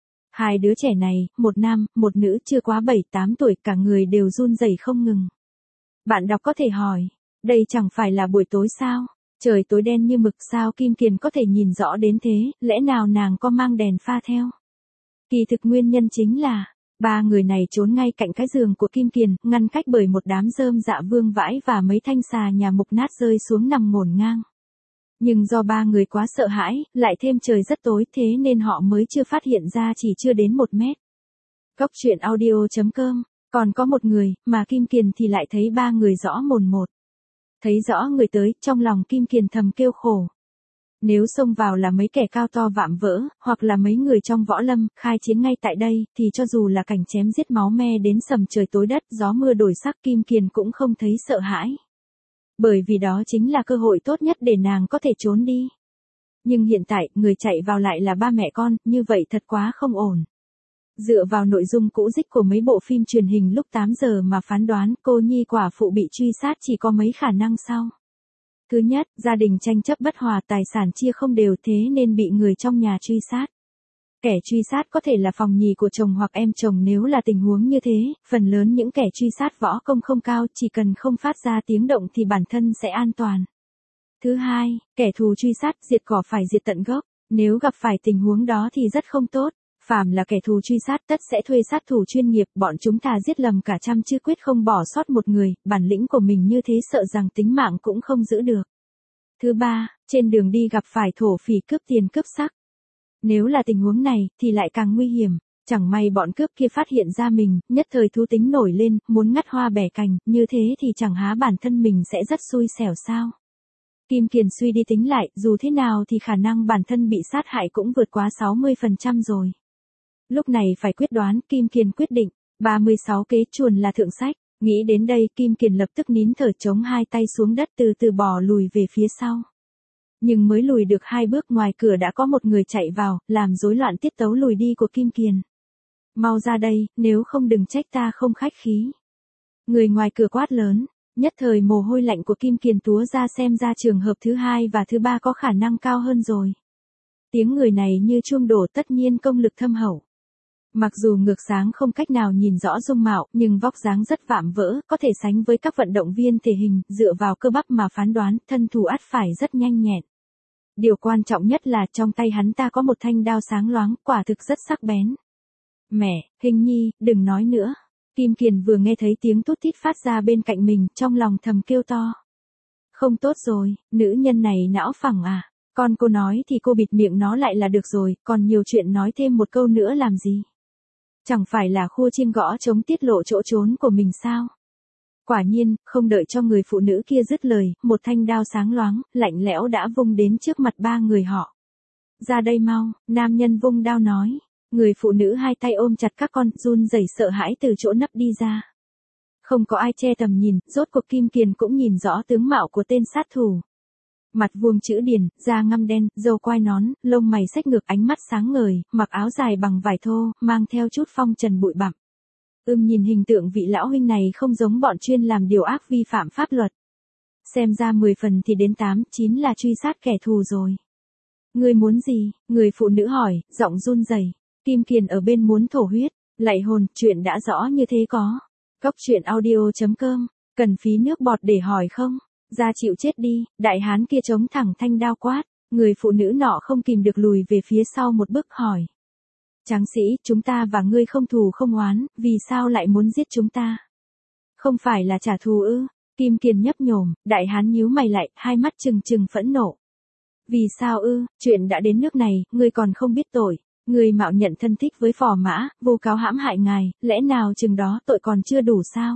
2 đứa trẻ này, một nam, một nữ, chưa quá 7-8 tuổi, cả người đều run rẩy không ngừng. Bạn đọc có thể hỏi, đây chẳng phải là buổi tối sao? Trời tối đen như mực, sao Kim Kiền có thể nhìn rõ đến thế, lẽ nào nàng có mang đèn pha theo? Kỳ thực nguyên nhân chính là, 3 người này trốn ngay cạnh cái giường của Kim Kiền, ngăn cách bởi một đám rơm dạ vương vãi và mấy thanh xà nhà mục nát rơi xuống nằm ngổn ngang. Nhưng do 3 người quá sợ hãi, lại thêm trời rất tối, thế nên họ mới chưa phát hiện ra, chỉ chưa đến 1 mét. Góc truyện audio.com, còn có một người, mà Kim Kiền thì lại thấy 3 người rõ mồn một. Thấy rõ người tới, trong lòng Kim Kiền thầm kêu khổ. Nếu xông vào là mấy kẻ cao to vạm vỡ, hoặc là mấy người trong võ lâm, khai chiến ngay tại đây, thì cho dù là cảnh chém giết máu me đến sầm trời tối đất, gió mưa đổi sắc, Kim Kiền cũng không thấy sợ hãi. Bởi vì đó chính là cơ hội tốt nhất để nàng có thể trốn đi. Nhưng hiện tại, người chạy vào lại là 3 mẹ con, như vậy thật quá không ổn. Dựa vào nội dung cũ dích của mấy bộ phim truyền hình lúc 8 giờ mà phán đoán, cô nhi quả phụ bị truy sát chỉ có mấy khả năng sau. Thứ nhất, gia đình tranh chấp bất hòa, tài sản chia không đều, thế nên bị người trong nhà truy sát. Kẻ truy sát có thể là phòng nhì của chồng hoặc em chồng, nếu là tình huống như thế, phần lớn những kẻ truy sát võ công không cao, chỉ cần không phát ra tiếng động thì bản thân sẽ an toàn. Thứ hai, kẻ thù truy sát, diệt cỏ phải diệt tận gốc, nếu gặp phải tình huống đó thì rất không tốt. Phàm là kẻ thù truy sát tất sẽ thuê sát thủ chuyên nghiệp, bọn chúng thà giết lầm cả trăm chứ quyết không bỏ sót một người, bản lĩnh của mình như thế sợ rằng tính mạng cũng không giữ được. Thứ ba, trên đường đi gặp phải thổ phỉ cướp tiền cướp sắc. Nếu là tình huống này, thì lại càng nguy hiểm, chẳng may bọn cướp kia phát hiện ra mình, nhất thời thú tính nổi lên, muốn ngắt hoa bẻ cành, như thế thì chẳng há bản thân mình sẽ rất xui xẻo sao. Kim Kiền suy đi tính lại, dù thế nào thì khả năng bản thân bị sát hại cũng vượt quá 60% rồi. Lúc này phải quyết đoán, Kim Kiền quyết định, 36 kế chuồn là thượng sách, nghĩ đến đây Kim Kiền lập tức nín thở, chống 2 tay xuống đất, từ từ bò lùi về phía sau. Nhưng mới lùi được 2 bước, ngoài cửa đã có một người chạy vào, làm rối loạn tiết tấu lùi đi của Kim Kiền. Mau ra đây, nếu không đừng trách ta không khách khí. Người ngoài cửa quát lớn, nhất thời mồ hôi lạnh của Kim Kiền túa ra, xem ra trường hợp thứ 2 và thứ 3 có khả năng cao hơn rồi. Tiếng người này như chuông đổ, tất nhiên công lực thâm hậu. Mặc dù ngược sáng không cách nào nhìn rõ dung mạo, nhưng vóc dáng rất vạm vỡ, có thể sánh với các vận động viên thể hình, dựa vào cơ bắp mà phán đoán, thân thủ ắt phải rất nhanh nhẹn. Điều quan trọng nhất là trong tay hắn ta có một thanh đao sáng loáng, quả thực rất sắc bén. Mẹ, Hình Nhi, đừng nói nữa. Kim Kiền vừa nghe thấy tiếng tút tít phát ra bên cạnh mình, trong lòng thầm kêu to. Không tốt rồi, nữ nhân này não phẳng à. Con cô nói thì cô bịt miệng nó lại là được rồi, còn nhiều chuyện nói thêm một câu nữa làm gì? Chẳng phải là khua chiêng gõ trống tiết lộ chỗ trốn của mình sao? Quả nhiên, không đợi cho người phụ nữ kia dứt lời, một thanh đao sáng loáng, lạnh lẽo đã vung đến trước mặt 3 người họ. Ra đây mau, nam nhân vung đao nói. Người phụ nữ hai tay ôm chặt các con, run rẩy sợ hãi từ chỗ nấp đi ra. Không có ai che tầm nhìn, rốt cuộc Kim Kiền cũng nhìn rõ tướng mạo của tên sát thủ. Mặt vuông chữ điển, da ngăm đen, râu quai nón, lông mày xếch ngược, ánh mắt sáng ngời, mặc áo dài bằng vải thô, mang theo chút phong trần bụi bặm. Nhìn hình tượng vị lão huynh này không giống bọn chuyên làm điều ác vi phạm pháp luật. Xem ra 10 phần thì đến 8, 9 là truy sát kẻ thù rồi. Ngươi muốn gì? Người phụ nữ hỏi, giọng run rẩy. Kim Kiền ở bên muốn thổ huyết. Lạy hồn, chuyện đã rõ như thế có. Cốc truyện audio.com, cần phí nước bọt để hỏi không? Ra chịu chết đi, đại hán kia chống thẳng thanh đao quát. Người phụ nữ nọ không kìm được lùi về phía sau một bước hỏi. Tráng sĩ, chúng ta và ngươi không thù không oán, vì sao lại muốn giết chúng ta? Không phải là trả thù ư? Kim Kiền nhấp nhổm, đại hán nhíu mày lại, hai mắt trừng trừng phẫn nộ. Vì sao ư, chuyện đã đến nước này, ngươi còn không biết tội. Ngươi mạo nhận thân thích với phò mã, vô cáo hãm hại ngài, lẽ nào chừng đó tội còn chưa đủ sao?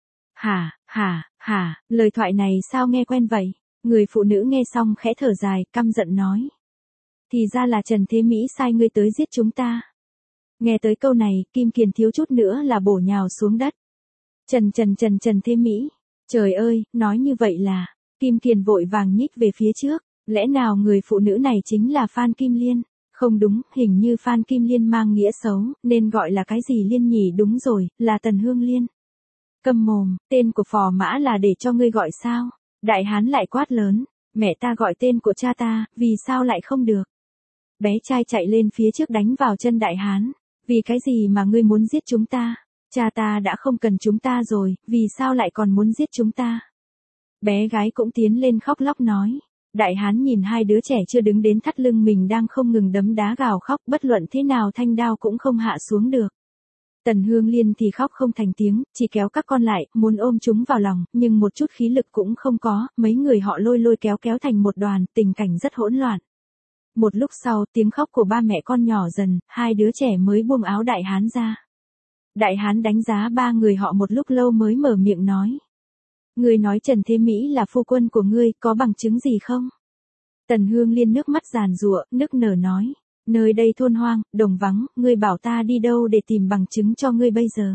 Hả, lời thoại này sao nghe quen vậy? Người phụ nữ nghe xong khẽ thở dài, căm giận nói. Thì ra là Trần Thế Mỹ sai ngươi tới giết chúng ta. Nghe tới câu này, Kim Kiền thiếu chút nữa là bổ nhào xuống đất. Trần Thế Mỹ. Trời ơi, nói như vậy là, Kim Kiền vội vàng nhích về phía trước. Lẽ nào người phụ nữ này chính là Phan Kim Liên? Không đúng, hình như Phan Kim Liên mang nghĩa xấu, nên gọi là cái gì Liên nhỉ? Đúng rồi, là Tần Hương Liên. Câm mồm, tên của phò mã là để cho ngươi gọi sao? Đại hán lại quát lớn, mẹ ta gọi tên của cha ta, vì sao lại không được? Bé trai chạy lên phía trước đánh vào chân đại hán. Vì cái gì mà ngươi muốn giết chúng ta? Cha ta đã không cần chúng ta rồi, vì sao lại còn muốn giết chúng ta? Bé gái cũng tiến lên khóc lóc nói. Đại hán nhìn hai đứa trẻ chưa đứng đến thắt lưng mình đang không ngừng đấm đá gào khóc, bất luận thế nào thanh đao cũng không hạ xuống được. Tần Hương Liên thì khóc không thành tiếng, chỉ kéo các con lại, muốn ôm chúng vào lòng, nhưng một chút khí lực cũng không có, mấy người họ lôi kéo thành một đoàn, tình cảnh rất hỗn loạn. Một lúc sau, tiếng khóc của ba mẹ con nhỏ dần, hai đứa trẻ mới buông áo đại hán ra. Đại hán đánh giá ba người họ một lúc lâu mới mở miệng nói. Ngươi nói Trần Thế Mỹ là phu quân của ngươi, có bằng chứng gì không? Tần Hương Liên nước mắt giàn giụa, nức nở nói. Nơi đây thôn hoang, đồng vắng, ngươi bảo ta đi đâu để tìm bằng chứng cho ngươi bây giờ?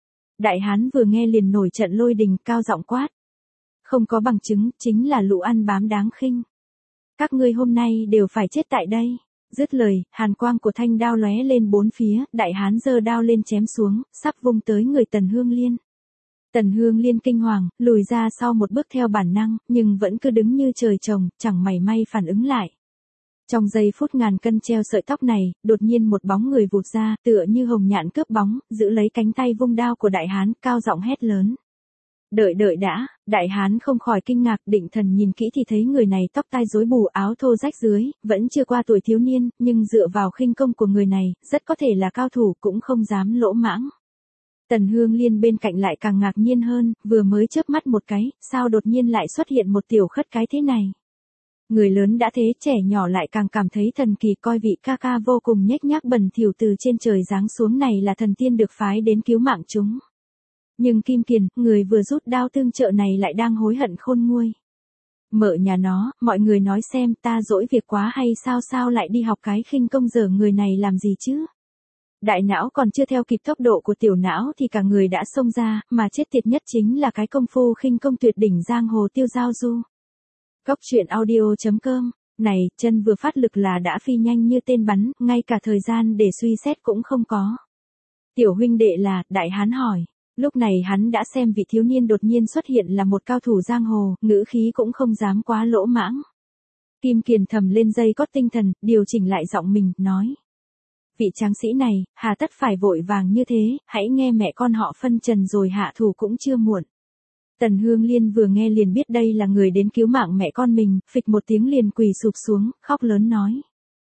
Đại hán vừa nghe liền nổi trận lôi đình, cao giọng quát. Không có bằng chứng, chính là lũ ăn bám đáng khinh. Các ngươi hôm nay đều phải chết tại đây. Dứt lời, hàn quang của thanh đao lóe lên bốn phía, đại hán giơ đao lên chém xuống, sắp vung tới người Tần Hương Liên. Tần Hương Liên kinh hoàng, lùi ra sau một bước theo bản năng, nhưng vẫn cứ đứng như trời trồng, chẳng mảy may phản ứng lại. Trong giây phút ngàn cân treo sợi tóc này, đột nhiên một bóng người vụt ra, tựa như hồng nhạn cướp bóng, giữ lấy cánh tay vung đao của đại hán, cao giọng hét lớn. Đợi đã, đại hán không khỏi kinh ngạc, định thần nhìn kỹ thì thấy người này tóc tai rối bù, áo thô rách dưới, vẫn chưa qua tuổi thiếu niên, nhưng dựa vào khinh công của người này, rất có thể là cao thủ, cũng không dám lỗ mãng. Tần Hương Liên bên cạnh lại càng ngạc nhiên hơn, vừa mới chớp mắt một cái, sao đột nhiên lại xuất hiện một tiểu khất cái thế này. Người lớn đã thế, trẻ nhỏ lại càng cảm thấy thần kỳ, coi vị ca ca vô cùng nhếch nhác bẩn thỉu từ trên trời giáng xuống này là thần tiên được phái đến cứu mạng chúng. Nhưng Kim Kiền, người vừa rút đao tương trợ này lại đang hối hận khôn nguôi. Mợ nhà nó, mọi người nói xem ta dỗi việc quá hay sao lại đi học cái khinh công dở người này làm gì chứ? Đại não còn chưa theo kịp tốc độ của tiểu não thì cả người đã xông ra, mà chết tiệt nhất chính là cái công phu khinh công tuyệt đỉnh giang hồ Tiêu Giao Du. Cốc truyện audio.com, này, chân vừa phát lực là đã phi nhanh như tên bắn, ngay cả thời gian để suy xét cũng không có. Tiểu huynh đệ là, đại hán hỏi. Lúc này hắn đã xem vị thiếu niên đột nhiên xuất hiện là một cao thủ giang hồ, ngữ khí cũng không dám quá lỗ mãng. Kim Kiền thầm lên dây cót tinh thần, điều chỉnh lại giọng mình, nói. Vị tráng sĩ này, hà tất phải vội vàng như thế, hãy nghe mẹ con họ phân trần rồi hạ thủ cũng chưa muộn. Tần Hương Liên vừa nghe liền biết đây là người đến cứu mạng mẹ con mình, phịch một tiếng liền quỳ sụp xuống, khóc lớn nói.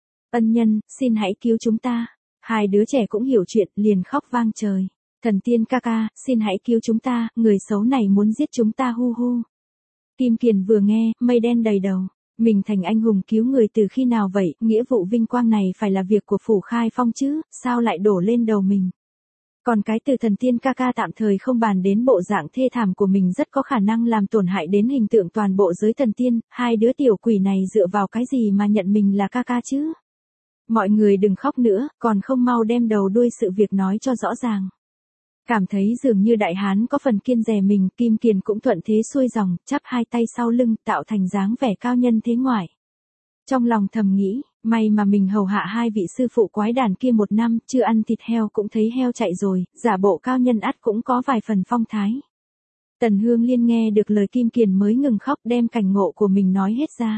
Ân nhân, xin hãy cứu chúng ta. Hai đứa trẻ cũng hiểu chuyện, liền khóc vang trời. Thần tiên ca ca, xin hãy cứu chúng ta, người xấu này muốn giết chúng ta hu hu. Kim Kiền vừa nghe, mây đen đầy đầu. Mình thành anh hùng cứu người từ khi nào vậy, nghĩa vụ vinh quang này phải là việc của Phủ Khai Phong chứ, sao lại đổ lên đầu mình. Còn cái từ thần tiên ca ca tạm thời không bàn đến bộ dạng thê thảm của mình rất có khả năng làm tổn hại đến hình tượng toàn bộ giới thần tiên, hai đứa tiểu quỷ này dựa vào cái gì mà nhận mình là ca ca chứ. Mọi người đừng khóc nữa, còn không mau đem đầu đuôi sự việc nói cho rõ ràng. Cảm thấy dường như đại hán có phần kiên dè mình, Kim Kiền cũng thuận thế xuôi dòng, chắp hai tay sau lưng, tạo thành dáng vẻ cao nhân thế ngoại. Trong lòng thầm nghĩ, may mà mình hầu hạ hai vị sư phụ quái đản kia 1 năm, chưa ăn thịt heo cũng thấy heo chạy rồi, giả bộ cao nhân ắt cũng có vài phần phong thái. Tần Hương Liên nghe được lời Kim Kiền mới ngừng khóc, đem cảnh ngộ của mình nói hết ra.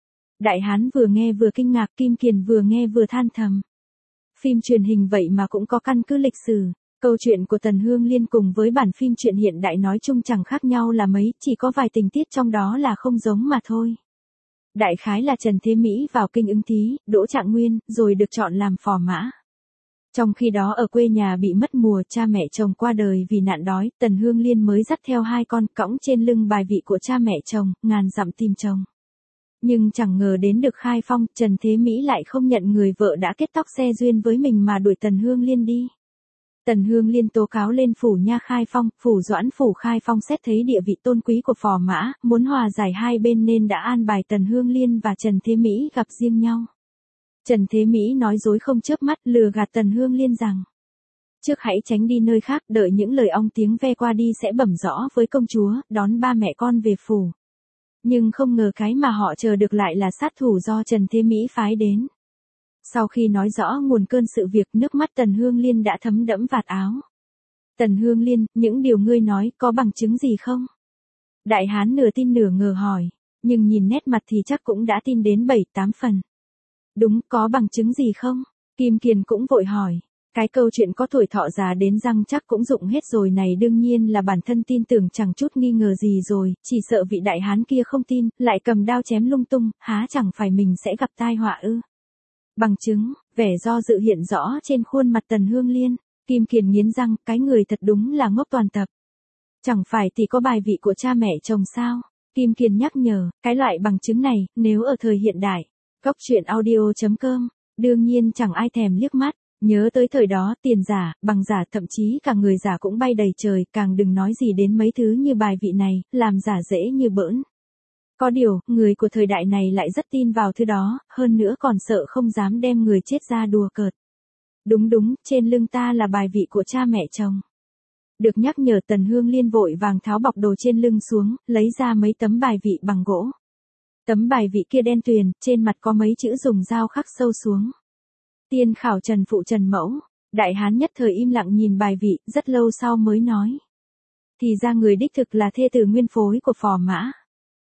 Đại hán vừa nghe vừa kinh ngạc, Kim Kiền vừa nghe vừa than thầm. Phim truyền hình vậy mà cũng có căn cứ lịch sử. Câu chuyện của Tần Hương Liên cùng với bản phim truyện hiện đại nói chung chẳng khác nhau là mấy, chỉ có vài tình tiết trong đó là không giống mà thôi. Đại khái là Trần Thế Mỹ vào kinh ứng thí, đỗ trạng nguyên, rồi được chọn làm phò mã. Trong khi đó ở quê nhà bị mất mùa, cha mẹ chồng qua đời vì nạn đói, Tần Hương Liên mới dắt theo 2 con, cõng trên lưng bài vị của cha mẹ chồng, ngàn dặm tìm chồng. Nhưng chẳng ngờ đến được Khai Phong, Trần Thế Mỹ lại không nhận người vợ đã kết tóc xe duyên với mình mà đuổi Tần Hương Liên đi. Tần Hương Liên tố cáo lên phủ nha Khai Phong, phủ Doãn phủ Khai Phong xét thấy địa vị tôn quý của phò mã, muốn hòa giải hai bên nên đã an bài Tần Hương Liên và Trần Thế Mỹ gặp riêng nhau. Trần Thế Mỹ nói dối không chớp mắt, lừa gạt Tần Hương Liên rằng: trước hãy tránh đi nơi khác, đợi những lời ong tiếng ve qua đi sẽ bẩm rõ với công chúa, đón ba mẹ con về phủ. Nhưng không ngờ cái mà họ chờ được lại là sát thủ do Trần Thế Mỹ phái đến. Sau khi nói rõ nguồn cơn sự việc, nước mắt Tần Hương Liên đã thấm đẫm vạt áo. Tần Hương Liên, những điều ngươi nói có bằng chứng gì không? Đại hán nửa tin nửa ngờ hỏi, nhưng nhìn nét mặt thì chắc cũng đã tin đến 7-8 phần. Đúng, có bằng chứng gì không? Kim Kiền cũng vội hỏi. Cái câu chuyện có tuổi thọ già đến răng chắc cũng dụng hết rồi này, đương nhiên là bản thân tin tưởng chẳng chút nghi ngờ gì rồi, chỉ sợ vị đại hán kia không tin, lại cầm đao chém lung tung, há chẳng phải mình sẽ gặp tai họa ư? Bằng chứng, vẻ do dự hiện rõ trên khuôn mặt Tần Hương Liên. Kim Kiền nghiến răng, cái người thật đúng là ngốc toàn tập. Chẳng phải thì có bài vị của cha mẹ chồng sao? Kim Kiền nhắc nhở, cái loại bằng chứng này, nếu ở thời hiện đại, Góc Truyện Audio.com, đương nhiên chẳng ai thèm liếc mắt. Nhớ tới thời đó, tiền giả, bằng giả, thậm chí cả người giả cũng bay đầy trời, càng đừng nói gì đến mấy thứ như bài vị này, làm giả dễ như bỡn. Có điều, người của thời đại này lại rất tin vào thứ đó, hơn nữa còn sợ không dám đem người chết ra đùa cợt. Đúng, trên lưng ta là bài vị của cha mẹ chồng. Được nhắc nhở, Tần Hương Liên vội vàng tháo bọc đồ trên lưng xuống, lấy ra mấy tấm bài vị bằng gỗ. Tấm bài vị kia đen tuyền, trên mặt có mấy chữ dùng dao khắc sâu xuống. Tiên khảo Trần phụ Trần mẫu. Đại hán nhất thời im lặng nhìn bài vị, rất lâu sau mới nói. Thì ra người đích thực là thê tử nguyên phối của phò mã.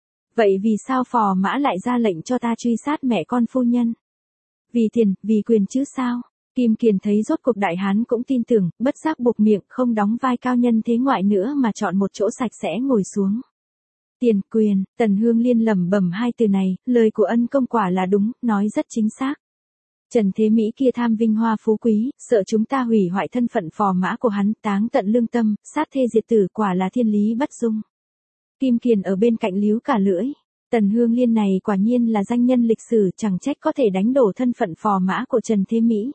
Vậy vì sao phò mã lại ra lệnh cho ta truy sát mẹ con phu nhân? Vì tiền, vì quyền chứ sao? Kim Kiền thấy rốt cuộc đại hán cũng tin tưởng, bất giác buộc miệng, không đóng vai cao nhân thế ngoại nữa mà chọn một chỗ sạch sẽ ngồi xuống. Tiền, quyền, Tần Hương Liên lẩm bẩm hai từ này, lời của ân công quả là đúng, nói rất chính xác. Trần Thế Mỹ kia tham vinh hoa phú quý, sợ chúng ta hủy hoại thân phận phò mã của hắn, táng tận lương tâm, sát thê diệt tử, quả là thiên lý bất dung. Kim Kiền ở bên cạnh líu cả lưỡi. Tần Hương Liên này quả nhiên là danh nhân lịch sử, chẳng trách có thể đánh đổ thân phận phò mã của Trần Thế Mỹ.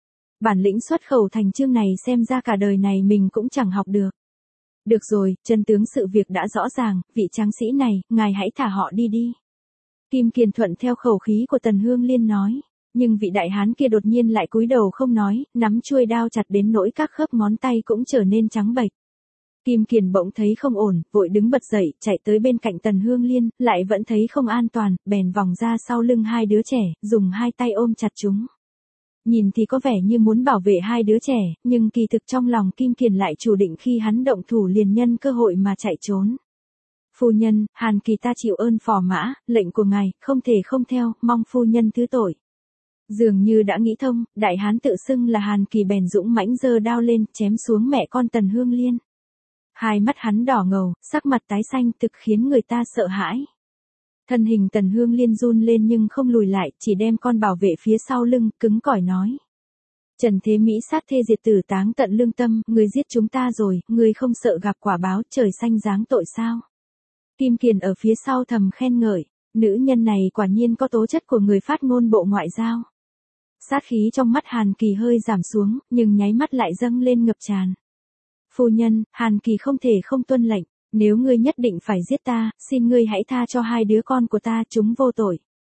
Bản lĩnh xuất khẩu thành chương này xem ra cả đời này mình cũng chẳng học được. Được rồi, chân tướng sự việc đã rõ ràng, vị tráng sĩ này, ngài hãy thả họ đi đi. Kim Kiền thuận theo khẩu khí của Tần Hương Liên nói. Nhưng vị đại hán kia đột nhiên lại cúi đầu không nói, nắm chuôi đao chặt đến nỗi các khớp ngón tay cũng trở nên trắng bệch. Kim Kiền bỗng thấy không ổn, vội đứng bật dậy, chạy tới bên cạnh Tần Hương Liên, lại vẫn thấy không an toàn, bèn vòng ra sau lưng hai đứa trẻ, dùng hai tay ôm chặt chúng. Nhìn thì có vẻ như muốn bảo vệ hai đứa trẻ, nhưng kỳ thực trong lòng Kim Kiền lại chủ định khi hắn động thủ liền nhân cơ hội mà chạy trốn. Phu nhân, Hàn Kỳ ta chịu ơn phò mã, lệnh của ngài, không thể không theo, mong phu nhân thứ tội. Dường như đã nghĩ thông, đại hán tự xưng là Hàn Kỳ bèn dũng mãnh giơ đao lên, chém xuống mẹ con Tần Hương Liên. Hai mắt hắn đỏ ngầu, sắc mặt tái xanh, thực khiến người ta sợ hãi. Thân hình Tần Hương Liên run lên nhưng không lùi lại, chỉ đem con bảo vệ phía sau lưng, cứng cỏi nói. Trần Thế Mỹ sát thê diệt tử, táng tận lương tâm, người giết chúng ta rồi, người không sợ gặp quả báo, trời xanh giáng tội sao? Kim Kiền ở phía sau thầm khen ngợi, nữ nhân này quả nhiên có tố chất của người phát ngôn bộ ngoại giao. Sát khí trong mắt Hàn Kỳ hơi giảm xuống, nhưng nháy mắt lại dâng lên ngập tràn. Phu nhân, Hàn Kỳ không thể không tuân lệnh, nếu ngươi nhất định phải giết ta, xin ngươi hãy tha cho hai đứa con của ta, chúng vô tội.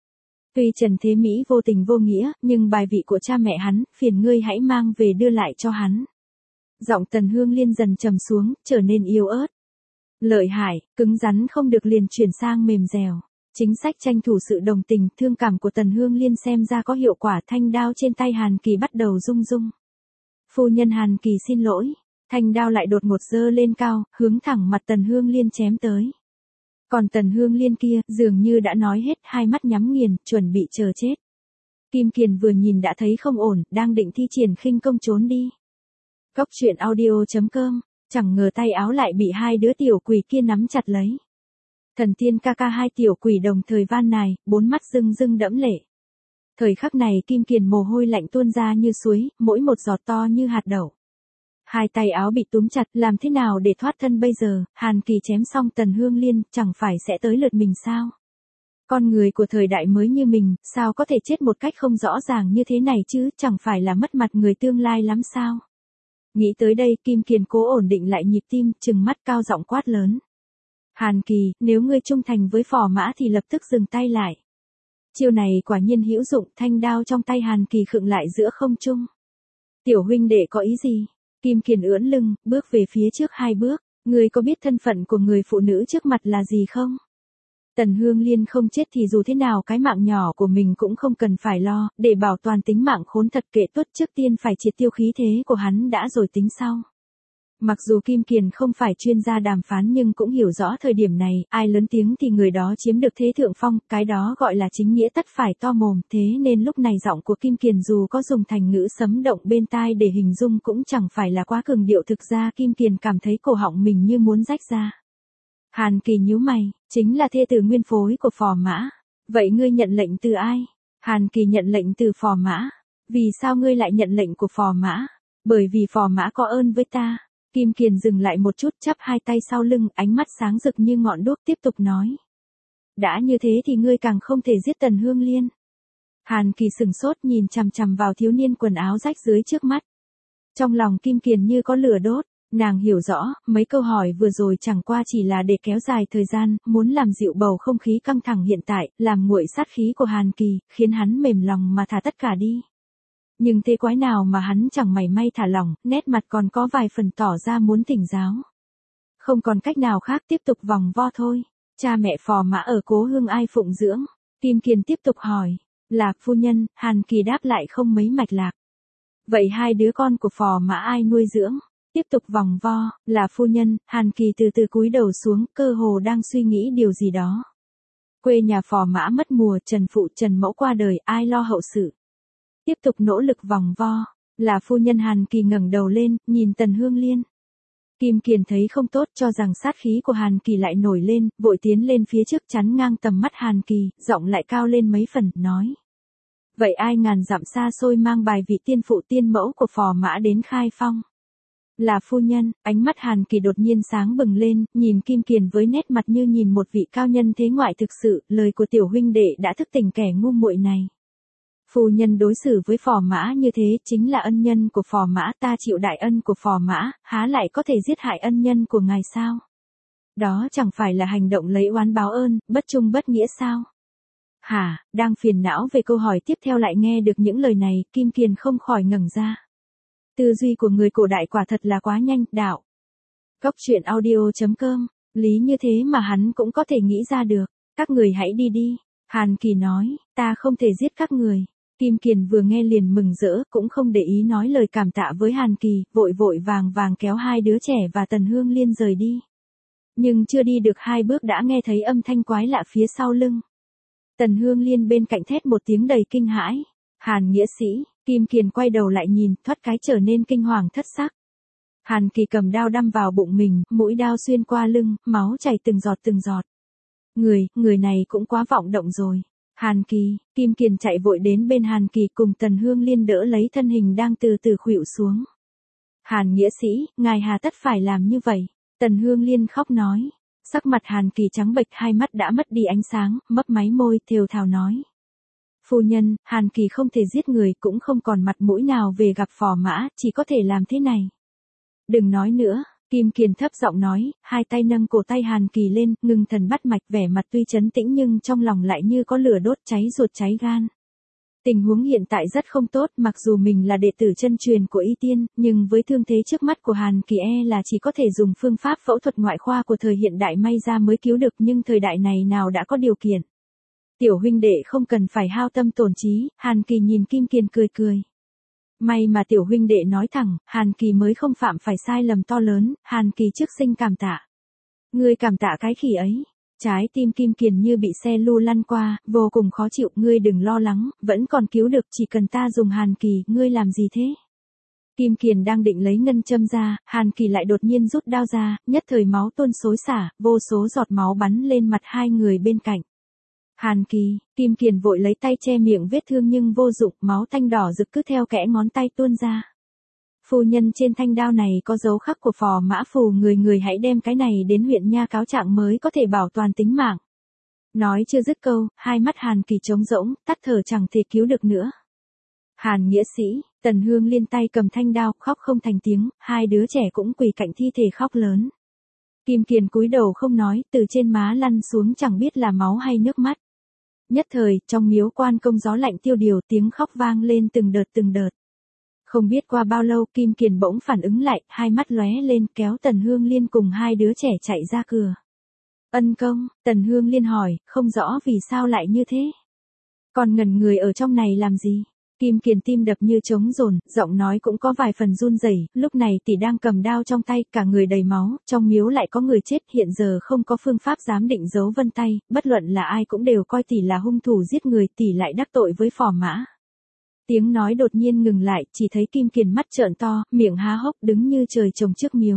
Tuy Trần Thế Mỹ vô tình vô nghĩa, nhưng bài vị của cha mẹ hắn, phiền ngươi hãy mang về đưa lại cho hắn. Giọng Tần Hương Liên dần trầm xuống, trở nên yếu ớt. Lợi hại, cứng rắn không được liền chuyển sang mềm dẻo. Chính sách tranh thủ sự đồng tình, thương cảm của Tần Hương Liên xem ra có hiệu quả, thanh đao trên tay Hàn Kỳ bắt đầu rung rung. Phu nhân Hàn Kỳ xin lỗi, thanh đao lại đột ngột giơ lên cao, hướng thẳng mặt Tần Hương Liên chém tới. Còn Tần Hương Liên kia, dường như đã nói hết, hai mắt nhắm nghiền, chuẩn bị chờ chết. Kim Kiền vừa nhìn đã thấy không ổn, đang định thi triển khinh công trốn đi. Cốc truyện audio.com, chẳng ngờ tay áo lại bị hai đứa tiểu quỷ kia nắm chặt lấy. Thần tiên ca ca, hai tiểu quỷ đồng thời van nài, bốn mắt rưng rưng đẫm lệ. Thời khắc này Kim Kiền mồ hôi lạnh tuôn ra như suối, mỗi một giọt to như hạt đậu. Hai tay áo bị túm chặt, làm thế nào để thoát thân bây giờ? Hàn Kỳ chém xong Tần Hương Liên, chẳng phải sẽ tới lượt mình sao? Con người của thời đại mới như mình, sao có thể chết một cách không rõ ràng như thế này chứ, chẳng phải là mất mặt người tương lai lắm sao? Nghĩ tới đây, Kim Kiền cố ổn định lại nhịp tim, trừng mắt cao giọng quát lớn. Hàn Kỳ, nếu ngươi trung thành với Phò Mã thì lập tức dừng tay lại. Chiêu này quả nhiên hữu dụng, thanh đao trong tay Hàn Kỳ khựng lại giữa không trung. Tiểu huynh đệ có ý gì? Kim Kiền ưỡn lưng, bước về phía trước hai bước. Ngươi có biết thân phận của người phụ nữ trước mặt là gì không? Tần Hương Liên không chết thì dù thế nào cái mạng nhỏ của mình cũng không cần phải lo, để bảo toàn tính mạng khốn thật kệ tuất, trước tiên phải triệt tiêu khí thế của hắn đã rồi tính sau. Mặc dù Kim Kiền không phải chuyên gia đàm phán nhưng cũng hiểu rõ thời điểm này, ai lớn tiếng thì người đó chiếm được thế thượng phong, cái đó gọi là chính nghĩa tất phải to mồm, thế nên lúc này giọng của Kim Kiền dù có dùng thành ngữ sấm động bên tai để hình dung cũng chẳng phải là quá cường điệu, thực ra Kim Kiền cảm thấy cổ họng mình như muốn rách ra. Hàn Kỳ nhíu mày, chính là thê tử nguyên phối của Phò Mã. Vậy ngươi nhận lệnh từ ai? Hàn Kỳ nhận lệnh từ Phò Mã. Vì sao ngươi lại nhận lệnh của Phò Mã? Bởi vì Phò Mã có ơn với ta. Kim Kiền dừng lại một chút, chắp hai tay sau lưng, ánh mắt sáng rực như ngọn đuốc, tiếp tục nói. Đã như thế thì ngươi càng không thể giết Tần Hương Liên. Hàn Kỳ sừng sốt nhìn chằm chằm vào thiếu niên quần áo rách rưới trước mắt. Trong lòng Kim Kiền như có lửa đốt. Nàng hiểu rõ, mấy câu hỏi vừa rồi chẳng qua chỉ là để kéo dài thời gian, muốn làm dịu bầu không khí căng thẳng hiện tại, làm nguội sát khí của Hàn Kỳ, khiến hắn mềm lòng mà thả tất cả đi. Nhưng thế quái nào mà hắn chẳng mảy may thả lỏng, nét mặt còn có vài phần tỏ ra muốn thỉnh giáo. Không còn cách nào khác, tiếp tục vòng vo thôi. Cha mẹ Phò Mã ở Cố Hương ai phụng dưỡng? Kim Kiền tiếp tục hỏi. Là phu nhân, Hàn Kỳ đáp lại không mấy mạch lạc. Vậy hai đứa con của Phò Mã ai nuôi dưỡng? Tiếp tục vòng vo, là phu nhân. Hàn Kỳ từ từ cúi đầu xuống, cơ hồ đang suy nghĩ điều gì đó. Quê nhà Phò Mã mất mùa, Trần phụ Trần mẫu qua đời, ai lo hậu sự? Tiếp tục nỗ lực vòng vo, là phu nhân. Hàn Kỳ ngẩng đầu lên, nhìn Tần Hương Liên. Kim Kiền thấy không tốt, cho rằng sát khí của Hàn Kỳ lại nổi lên, vội tiến lên phía trước chắn ngang tầm mắt Hàn Kỳ, giọng lại cao lên mấy phần, nói. Vậy ai ngàn dặm xa xôi mang bài vị tiên phụ tiên mẫu của Phò Mã đến khai phong? Là phu nhân. Ánh mắt Hàn Kỳ đột nhiên sáng bừng lên, nhìn Kim Kiền với nét mặt như nhìn một vị cao nhân thế ngoại thực sự, lời của tiểu huynh đệ đã thức tỉnh kẻ ngu muội này. Phu nhân đối xử với Phò Mã như thế chính là ân nhân của Phò Mã, ta chịu đại ân của Phò Mã, há lại có thể giết hại ân nhân của ngài sao? Đó chẳng phải là hành động lấy oán báo ơn, bất trung bất nghĩa sao? Hả, đang phiền não về câu hỏi tiếp theo lại nghe được những lời này, Kim Kiền không khỏi ngẩng ra. Tư duy của người cổ đại quả thật là quá nhanh, đạo. Cốc truyện audio.com, lý như thế mà hắn cũng có thể nghĩ ra được. Các người hãy đi đi. Hàn Kỳ nói, ta không thể giết các người. Kim Kiền vừa nghe liền mừng rỡ, cũng không để ý nói lời cảm tạ với Hàn Kỳ, vội vội vàng vàng kéo hai đứa trẻ và Tần Hương Liên rời đi. Nhưng chưa đi được hai bước đã nghe thấy âm thanh quái lạ phía sau lưng. Tần Hương Liên bên cạnh thét một tiếng đầy kinh hãi. Hàn nghĩa sĩ. Kim Kiền quay đầu lại nhìn, thoát cái trở nên kinh hoàng thất sắc. Hàn Kỳ cầm đao đâm vào bụng mình, mũi đao xuyên qua lưng, máu chảy từng giọt từng giọt. Người này cũng quá vọng động rồi. Hàn Kỳ. Kim Kiền chạy vội đến bên Hàn Kỳ cùng Tần Hương Liên đỡ lấy thân hình đang từ từ khuỵu xuống. Hàn nghĩa sĩ, ngài hà tất phải làm như vậy? Tần Hương Liên khóc nói. Sắc mặt Hàn Kỳ trắng bệch, hai mắt đã mất đi ánh sáng, mấp máy môi, thều thào nói. Phu nhân, Hàn Kỳ không thể giết người, cũng không còn mặt mũi nào về gặp Phò Mã, chỉ có thể làm thế này. Đừng nói nữa. Kim Kiền thấp giọng nói, hai tay nâng cổ tay Hàn Kỳ lên, ngưng thần bắt mạch, vẻ mặt tuy trấn tĩnh nhưng trong lòng lại như có lửa đốt, cháy ruột cháy gan. Tình huống hiện tại rất không tốt, mặc dù mình là đệ tử chân truyền của Y Tiên, nhưng với thương thế trước mắt của Hàn Kỳ là chỉ có thể dùng phương pháp phẫu thuật ngoại khoa của thời hiện đại may ra mới cứu được, nhưng thời đại này nào đã có điều kiện. Tiểu huynh đệ không cần phải hao tâm tổn trí, Hàn Kỳ nhìn Kim Kiền cười cười. May mà tiểu huynh đệ nói thẳng, Hàn Kỳ mới không phạm phải sai lầm to lớn, Hàn Kỳ trước sinh cảm tạ. Ngươi cảm tạ cái khỉ ấy. Trái tim Kim Kiền như bị xe lu lăn qua, vô cùng khó chịu, ngươi đừng lo lắng, vẫn còn cứu được, chỉ cần ta dùng Hàn Kỳ, ngươi làm gì thế? Kim Kiền đang định lấy ngân châm ra, Hàn Kỳ lại đột nhiên rút đao ra, nhất thời máu tuôn xối xả, vô số giọt máu bắn lên mặt hai người bên cạnh. Hàn Kỳ, Kim Kiền vội lấy tay che miệng vết thương nhưng vô dụng, máu tanh đỏ rực cứ theo kẽ ngón tay tuôn ra. Phu nhân, trên thanh đao này có dấu khắc của Phò Mã Phù, người hãy đem cái này đến huyện nha cáo trạng mới có thể bảo toàn tính mạng. Nói chưa dứt câu, hai mắt Hàn Kỳ trống rỗng, tắt thở chẳng thể cứu được nữa. Hàn nghĩa sĩ, Tần Hương Liên tay cầm thanh đao, khóc không thành tiếng, hai đứa trẻ cũng quỳ cạnh thi thể khóc lớn. Kim Kiền cúi đầu không nói, từ trên má lăn xuống chẳng biết là máu hay nước mắt. Nhất thời, trong miếu Quan Công gió lạnh tiêu điều, tiếng khóc vang lên từng đợt từng đợt. Không biết qua bao lâu, Kim Kiền bỗng phản ứng lại, hai mắt lóe lên, kéo Tần Hương Liên cùng hai đứa trẻ chạy ra cửa. Ân công, Tần Hương Liên hỏi, không rõ vì sao lại như thế. Còn ngẩn người ở trong này làm gì? Kim Kiền tim đập như trống dồn, giọng nói cũng có vài phần run rẩy. Lúc này tỷ đang cầm đao trong tay, cả người đầy máu, trong miếu lại có người chết, hiện giờ không có phương pháp giám định dấu vân tay, bất luận là ai cũng đều coi tỷ là hung thủ giết người, tỷ lại đắc tội với Phò Mã. Tiếng nói đột nhiên ngừng lại, chỉ thấy Kim Kiền mắt trợn to, miệng há hốc, đứng như trời trồng trước miếu.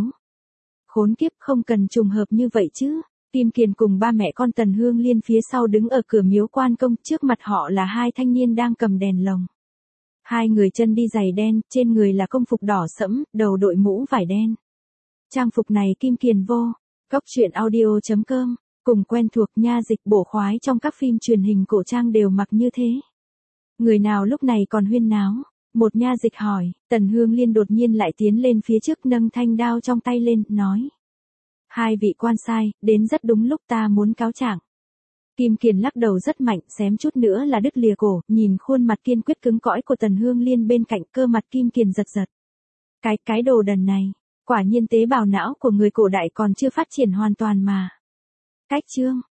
Khốn kiếp, không cần trùng hợp như vậy chứ. Kim Kiền cùng ba mẹ con Tần Hương Liên phía sau đứng ở cửa miếu Quan Công, trước mặt họ là hai thanh niên đang cầm đèn lồng. Hai người chân đi giày đen, trên người là công phục đỏ sẫm, đầu đội mũ vải đen. Trang phục này Kim Kiền vô. Cóc truyện audio.com, cùng quen thuộc nha dịch bổ khoái trong các phim truyền hình cổ trang đều mặc như thế. Người nào lúc này còn huyên náo? Một nha dịch hỏi, Tần Hương Liên đột nhiên lại tiến lên phía trước nâng thanh đao trong tay lên, nói. Hai vị quan sai, đến rất đúng lúc, ta muốn cáo trạng. Kim Kiền lắc đầu rất mạnh, xém chút nữa là đứt lìa cổ, nhìn khuôn mặt kiên quyết cứng cõi của Tần Hương Liên bên cạnh, cơ mặt Kim Kiền giật giật. Cái đồ đần này, quả nhiên tế bào não của người cổ đại còn chưa phát triển hoàn toàn mà. Cách chương